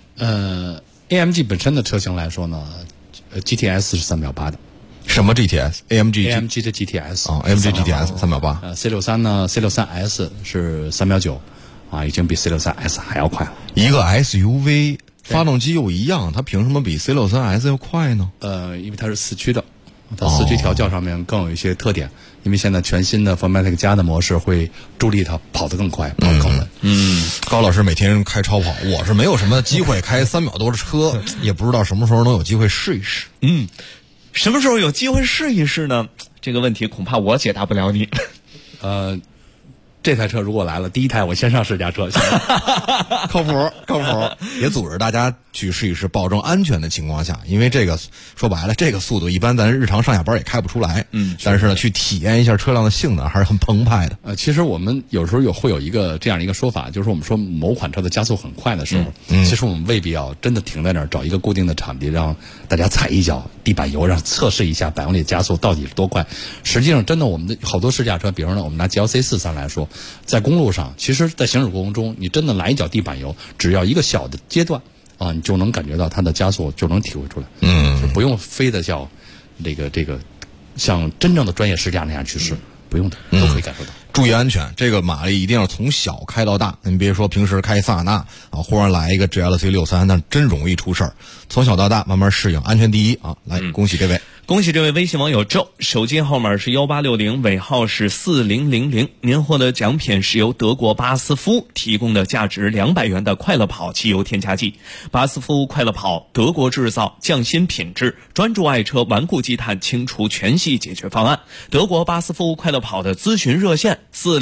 ？AMG 本身的车型来说呢，GTS 是3秒8的。 什么 GTS？AMG 的 GTS 啊，AMG GTS 3秒8。 C63 呢 ，C63S 是3秒9，啊，已经比 C63S 还要快了。 一个 SUV 发动机又一样，它凭什么比 C63S 要快呢？ 因为它是四驱的，它四驱调教上面更有一些特点。因为现在全新的 Formatic 加的模式会助力它跑得更快，跑得更稳。 高老师每天开超跑，我是没有什么机会开3秒多的车，也不知道什么时候能有机会试一试。 什么时候有机会试一试呢？这个问题恐怕我解答不了你。 这台车如果来了，第一台我先上试驾车， 靠谱。也组织大家去试一试，保证安全的情况下，因为这个说白了，这个速度一般咱日常上下班也开不出来。但是呢，去体验一下车辆的性能还是很澎湃的。 其实我们有时候会有一个这样一个说法，就是我们说某款车的加速很快的时候，其实我们未必要真的停在那儿找一个固定的场地，让大家踩一脚地板油，让测试一下百公里加速到底是多快。实际上，真的我们的好多试驾车，比如说呢，我们拿 GLC 43来说，在公路上，其实在行驶过程中，你真的来一脚地板油，只要一个小的阶段啊，你就能感觉到它的加速，就能体会出来。就不用非得叫这个像真正的专业试驾那样去试，不用的，都可以感受到。 注意安全，这个马力一定要从小开到大。你别说平时开萨纳啊，忽然来一个 GLC 63，那真容易出事儿。从小到大慢慢适应，安全第一啊！来，恭喜这位。 恭喜这位微信网友周，手机号码是1860，尾号是4000。您获得奖品是由德国巴斯夫提供的价值200元的快乐跑汽油添加剂。巴斯夫快乐跑，德国制造，匠心品质，专注爱车顽固积碳清除全系解决方案。德国巴斯夫快乐跑的咨询热线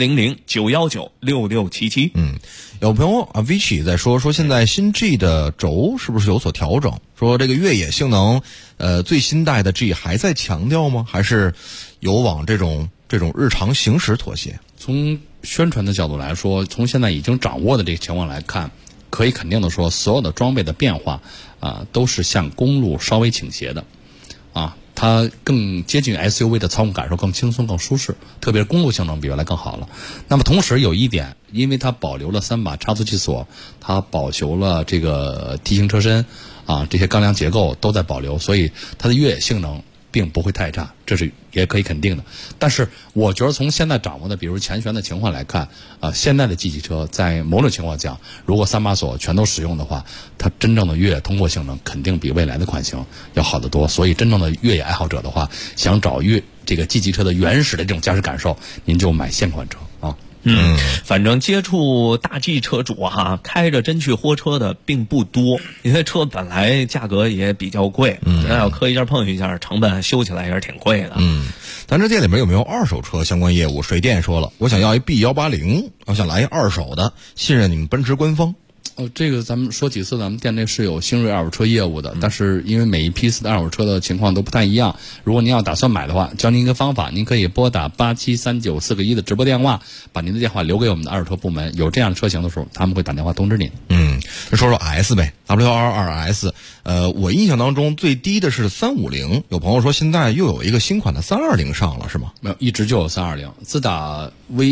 400-919-6677。 有朋友啊 Vichy 在说现在新 G 的轴是不是有所调整？说这个越野性能，最新代的 G 还在强调吗？还是有往这种日常行驶妥协？ 从宣传的角度来说，从现在已经掌握的这个情况来看，可以肯定的说，所有的装备的变化都是向公路稍微倾斜的，它更接近 SUV 的操控感受，更轻松更舒适，特别是公路性能比原来更好了。那么同时有一点，因为它保留了3把差速器锁，它保留了这个 T 型车身这些钢梁结构都在保留，所以它的越野性能并不会太差，这是也可以肯定的。但是我觉得从现在掌握的比如前悬的情况来看，现在的 G 级车在某种情况下，如果3把锁全都使用的话，它真正的越野通过性能肯定比未来的款型要好得多。所以真正的越野爱好者的话，想找这个 G 级车的原始的这种驾驶感受，您就买现款车啊。 反正接触大 G 车主开着真去豁车的并不多，因为车本来价格也比较贵，咱要磕一下碰一下，成本修起来也是挺贵的。 咱这店里面有没有二手车相关业务？水电说了，我想要一 B180，我想来一二手的，信任你们奔驰官方。 这个咱们说几次，咱们店内是有星瑞二手车业务的，但是因为每一批次的二手车的情况都不太一样。如果您要打算买的话，教您一个方法，您可以拨打873941的直播电话，把您的电话留给我们的二手车部门，有这样的车型的时候，他们会打电话通知您。 说说 S 呗 ，WR2S，我印象当中最低的是350，有朋友说现在又有一个新款的320上了，是吗？ 没有，一直就有320，自打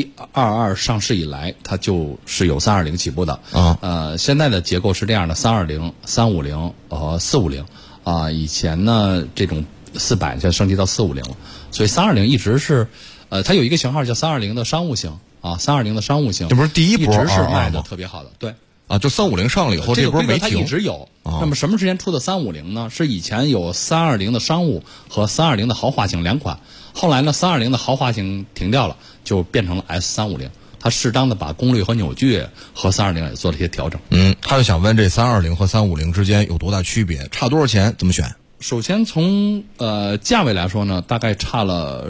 V22 上市以来，它就是有320起步的现在的结构是这样的：320、350和450以前呢，这种400现在升级到450了，所以320一直是它有一个型号叫320的商务型320的商务型， 这不是第一波一直是卖的特别好的，对。 就350上了以后，这波没停， 它一直有。那么什么时间出的350呢？是以前有320的商务和320的豪华型2款，后来呢320的豪华型停掉了，就变成了 S350。它适当的把功率和扭矩和320也做了一些调整。 他就想问这320和350之间有多大区别？差多少钱？怎么选？ 首先从价位来说呢，大概差了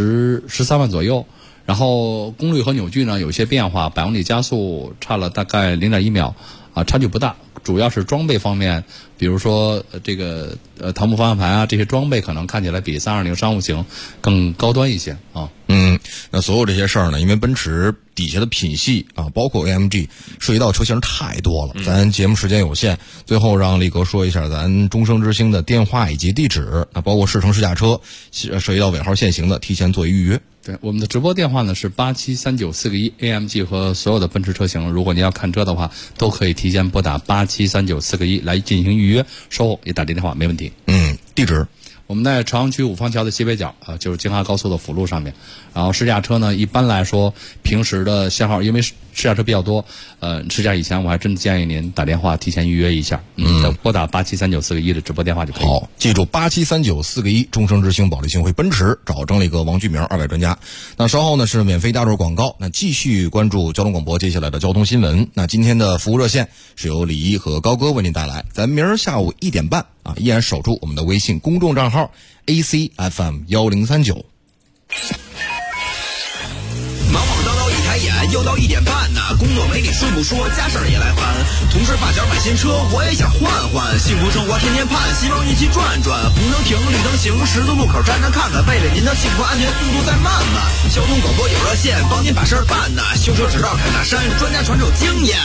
13万左右。然后功率和扭矩呢有些变化，百公里加速差了大概0.1秒差距不大。主要是装备方面，比如说这个桃木方向盘这些装备可能看起来比320商务型更高端一些那所有这些事儿呢，因为奔驰底下的品系包括 AMG 涉及到车型太多了，咱节目时间有限，最后让力哥说一下咱终生之星的电话以及地址，包括试乘试驾车涉及到尾号限行的，提前做一预约。 对，我们的直播电话呢是873941 AMG 和所有的奔驰车型，如果您要看车的话，都可以提前拨打873941来进行预约，售后也打这电话没问题。 地址我们在朝阳区五方桥的西北角就是京哈高速的辅路上面。然后试驾车呢，一般来说平时的限号，因为试驾车比较多，试驾以前我还真建议您打电话提前预约一下，拨打873941的直播电话就可以。 好，记住873941，终生之星保利星汇奔驰，找张力哥、王居明2位专家。那稍后呢是免费加入广告，那继续关注交通广播接下来的交通新闻。那今天的服务热线是由李一和高哥为您带来，咱明儿下午1点半依然守住我们的微信公众账号 ACFM1039。 忙忙叨叨一抬眼， 又到1点半呢，工作没你顺不说，家事儿也来烦。同事发小买新车，我也想换换，幸福生活天天盼，希望一起转转。红灯停，绿灯行，十字路口站站看看，为了您的幸福安全，速度再慢慢。交通广播有热线，帮您把事儿办呢。修车执照开大山，专家传授经验。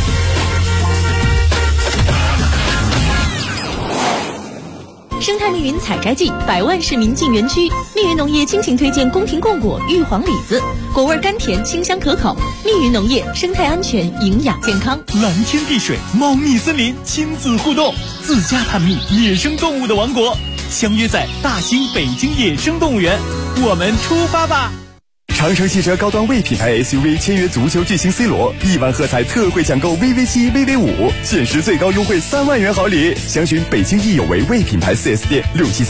生态密云采摘季，100万市民进园区。密云农业倾情推荐宫廷贡果、玉皇李子，果味甘甜，清香可口。密云农业，生态安全，营养健康。 蓝天碧水，茂密森林，亲子互动，自驾探秘野生动物的王国。相约在大兴北京野生动物园，我们出发吧！ 长城汽车高端 V 品牌 SUV 签约足球巨星 C 罗，1万喝彩特惠抢购 VV7、VV5，限时最高优惠3万元好礼。详询北京易有为 V 品牌4S店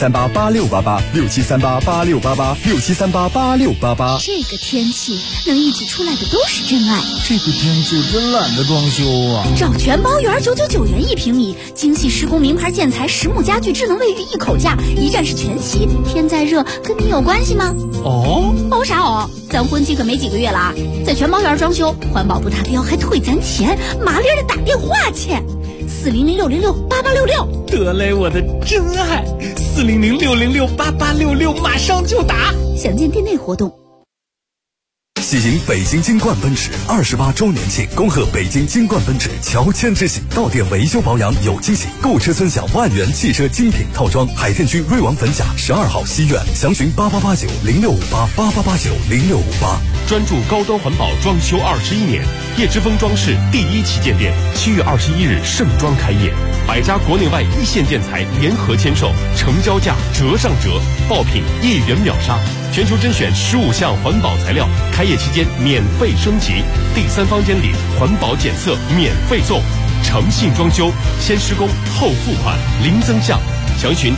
，67388688，67388688，67388688。 这个天气能一起出来的都是真爱。 这个天气真懒得装修啊！ 找全包园999元1平米，精细施工名牌建材实木家具智能卫浴一口价，一站式全齐。天再热跟你有关系吗？ 哦啥哦？咱婚期可没几个月了啊！在全包园装修，环保不达标还退咱钱，麻利的打电话去，400-606-8866。 得嘞，我的真爱，400-606-8866，马上就打。 详见店内活动。 喜迎北京金冠奔驰28周年庆，恭贺北京金冠奔驰乔迁之喜，到店维修保养有惊喜，购车尊享万元汽车精品套装。海淀区瑞王汾甲12号西苑，详询88890658，88890658。 专注高端环保装修21年，叶之峰装饰第1旗舰店7月21日盛装开业，100家国内外一线建材联合签售，成交价折上折，爆品1元秒杀，全球甄选15项环保材料，开业期间免费升级，第3方监理环保检测免费送，诚信装修，先施工后付款，零增项。详询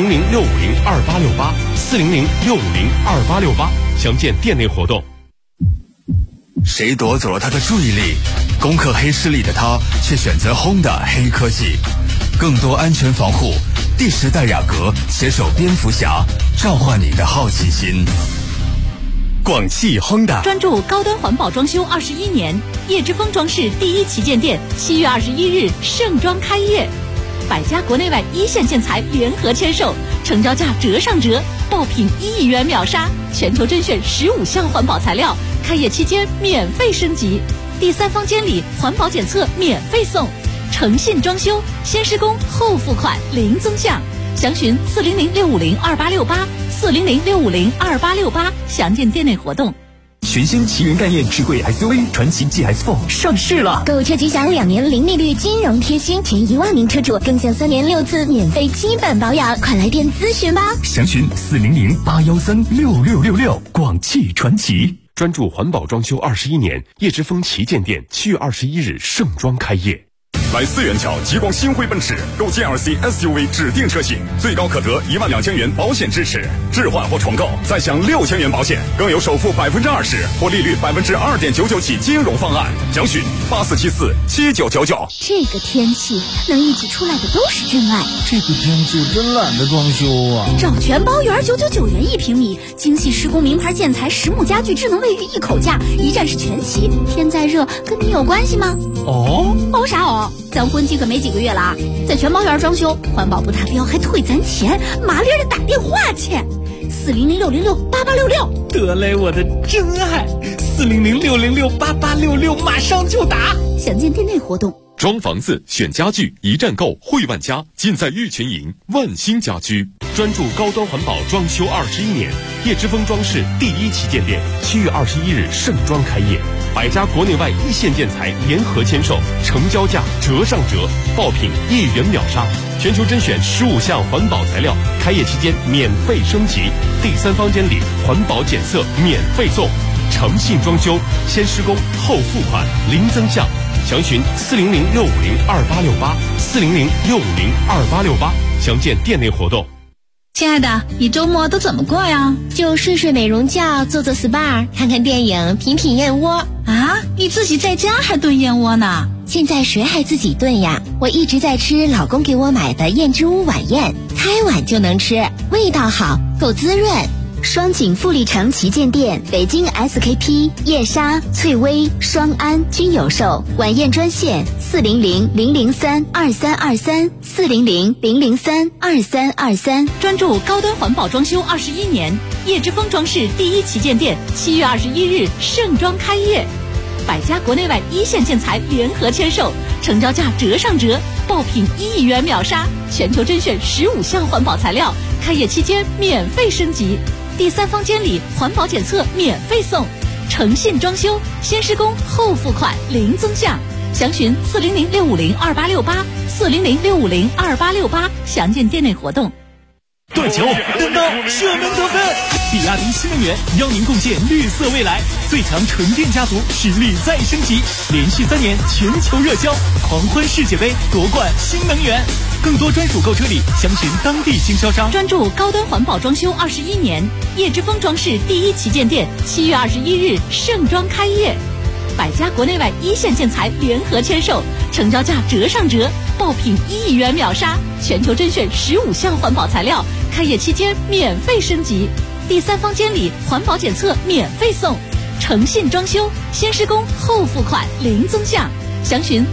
400-650-2868，400-650-2868，详见店内活动。 谁夺走了他的注意力？攻克黑势力的他，却选择 Honda 黑科技，更多安全防护。第10代雅阁携手蝙蝠侠，召唤你的好奇心。广汽 Honda 专注高端环保装修21年，叶之峰装饰第1旗舰店7月21日盛装开业，100家国内外一线建材联合签售，成交价折上折，爆品1元秒杀，全球甄选15项环保材料，开业期间免费升级，第3方监理环保检测免费送，诚信装修，先施工后付款，零增项。详询400-650-2868，400-650-2868，详见店内活动。 全新奇云概念智慧 SUV 传祺 GS4 上市了， 购车即享2年零利率金融贴心，前1万名车主更享3年6次免费基本保养，快来电咨询吧。 详询400-813-6666，广汽传祺。 专注环保装修21年，叶之峰旗舰店7月21日盛装开业。 来4元桥极光星辉奔驰，购 GLC SUV 指定车型，最高可得12000元保险支持，置换或重购再享6000元保险，更有首付20%或利率2.99%起金融方案。详询84747999。 这个天气能一起出来的都是真爱。 这个天气真懒得装修啊！ 找全包园999元1平米，精细施工名牌建材实木家具智能卫浴一口价，一站式全齐。天再热跟你有关系吗？啥哦？咱婚期可没几个月了啊！在全包园装修，环保不达标还退咱钱，麻利的打电话去，400-606-8866。 得嘞，我的真爱，400-606-8866，马上就打。 详见店内活动。 装房子选家具，一站购汇万家，尽在玉群营万兴家居。专注高端环保装修21年，叶之峰装饰第1旗舰店7月21日盛装开业，100家国内外一线建材联合签售，成交价折上折，爆品1元秒杀，全球甄选15项环保材料，开业期间免费升级，第3方监理环保检测免费送，诚信装修，先施工后付款，零增项。详询400-650-2868，400-650-2868，详见店内活动。 亲爱的，你周末都怎么过呀？就睡睡美容觉，做做 SPA， 看看电影，品品燕窝啊！你自己在家还炖燕窝呢？ 现在谁还自己炖呀？我一直在吃老公给我买的燕之屋晚宴，开碗就能吃，味道好，够滋润。 双井富力城旗舰店、北京 SKP、叶莎、翠微、双安均有售。晚宴专线400-003-2323，400-003-2323。 专注高端环保装修21年，叶之峰装饰第一旗舰店7月21日盛装开业，百家国内外一线建材联合签售，成交价折上折，爆品1亿元秒杀，全球甄选15项环保材料，开业期间免费升级，第3方监理环保检测免费送，诚信装修，先施工后付款零增价，详询400-650-2868，400-650-2868，详见店内活动。 断球、单刀、射门得分，比亚迪新能源邀您共建绿色未来，最强纯电家族实力再升级，连续3年全球热销，狂欢世界杯夺冠新能源，更多专属购车礼详询当地经销商。 专注高端环保装修21年，叶之峰装饰第一旗舰店7月21日盛装开业，百家国内外一线建材联合签售，成交价折上折，爆品1亿元秒杀，全球甄选15项环保材料，开业期间免费升级，第3方监理环保检测免费送，诚信装修，先施工后付款零增价，详询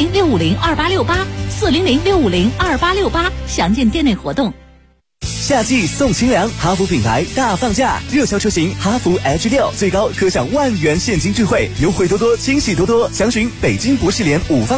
400-650-2868，400-650-2868，详见店内活动。 夏季送清凉，哈弗品牌大放价，热销车型哈弗 H6最高可享1万元现金智慧，优惠多多，惊喜多多，详询北京博士联5方。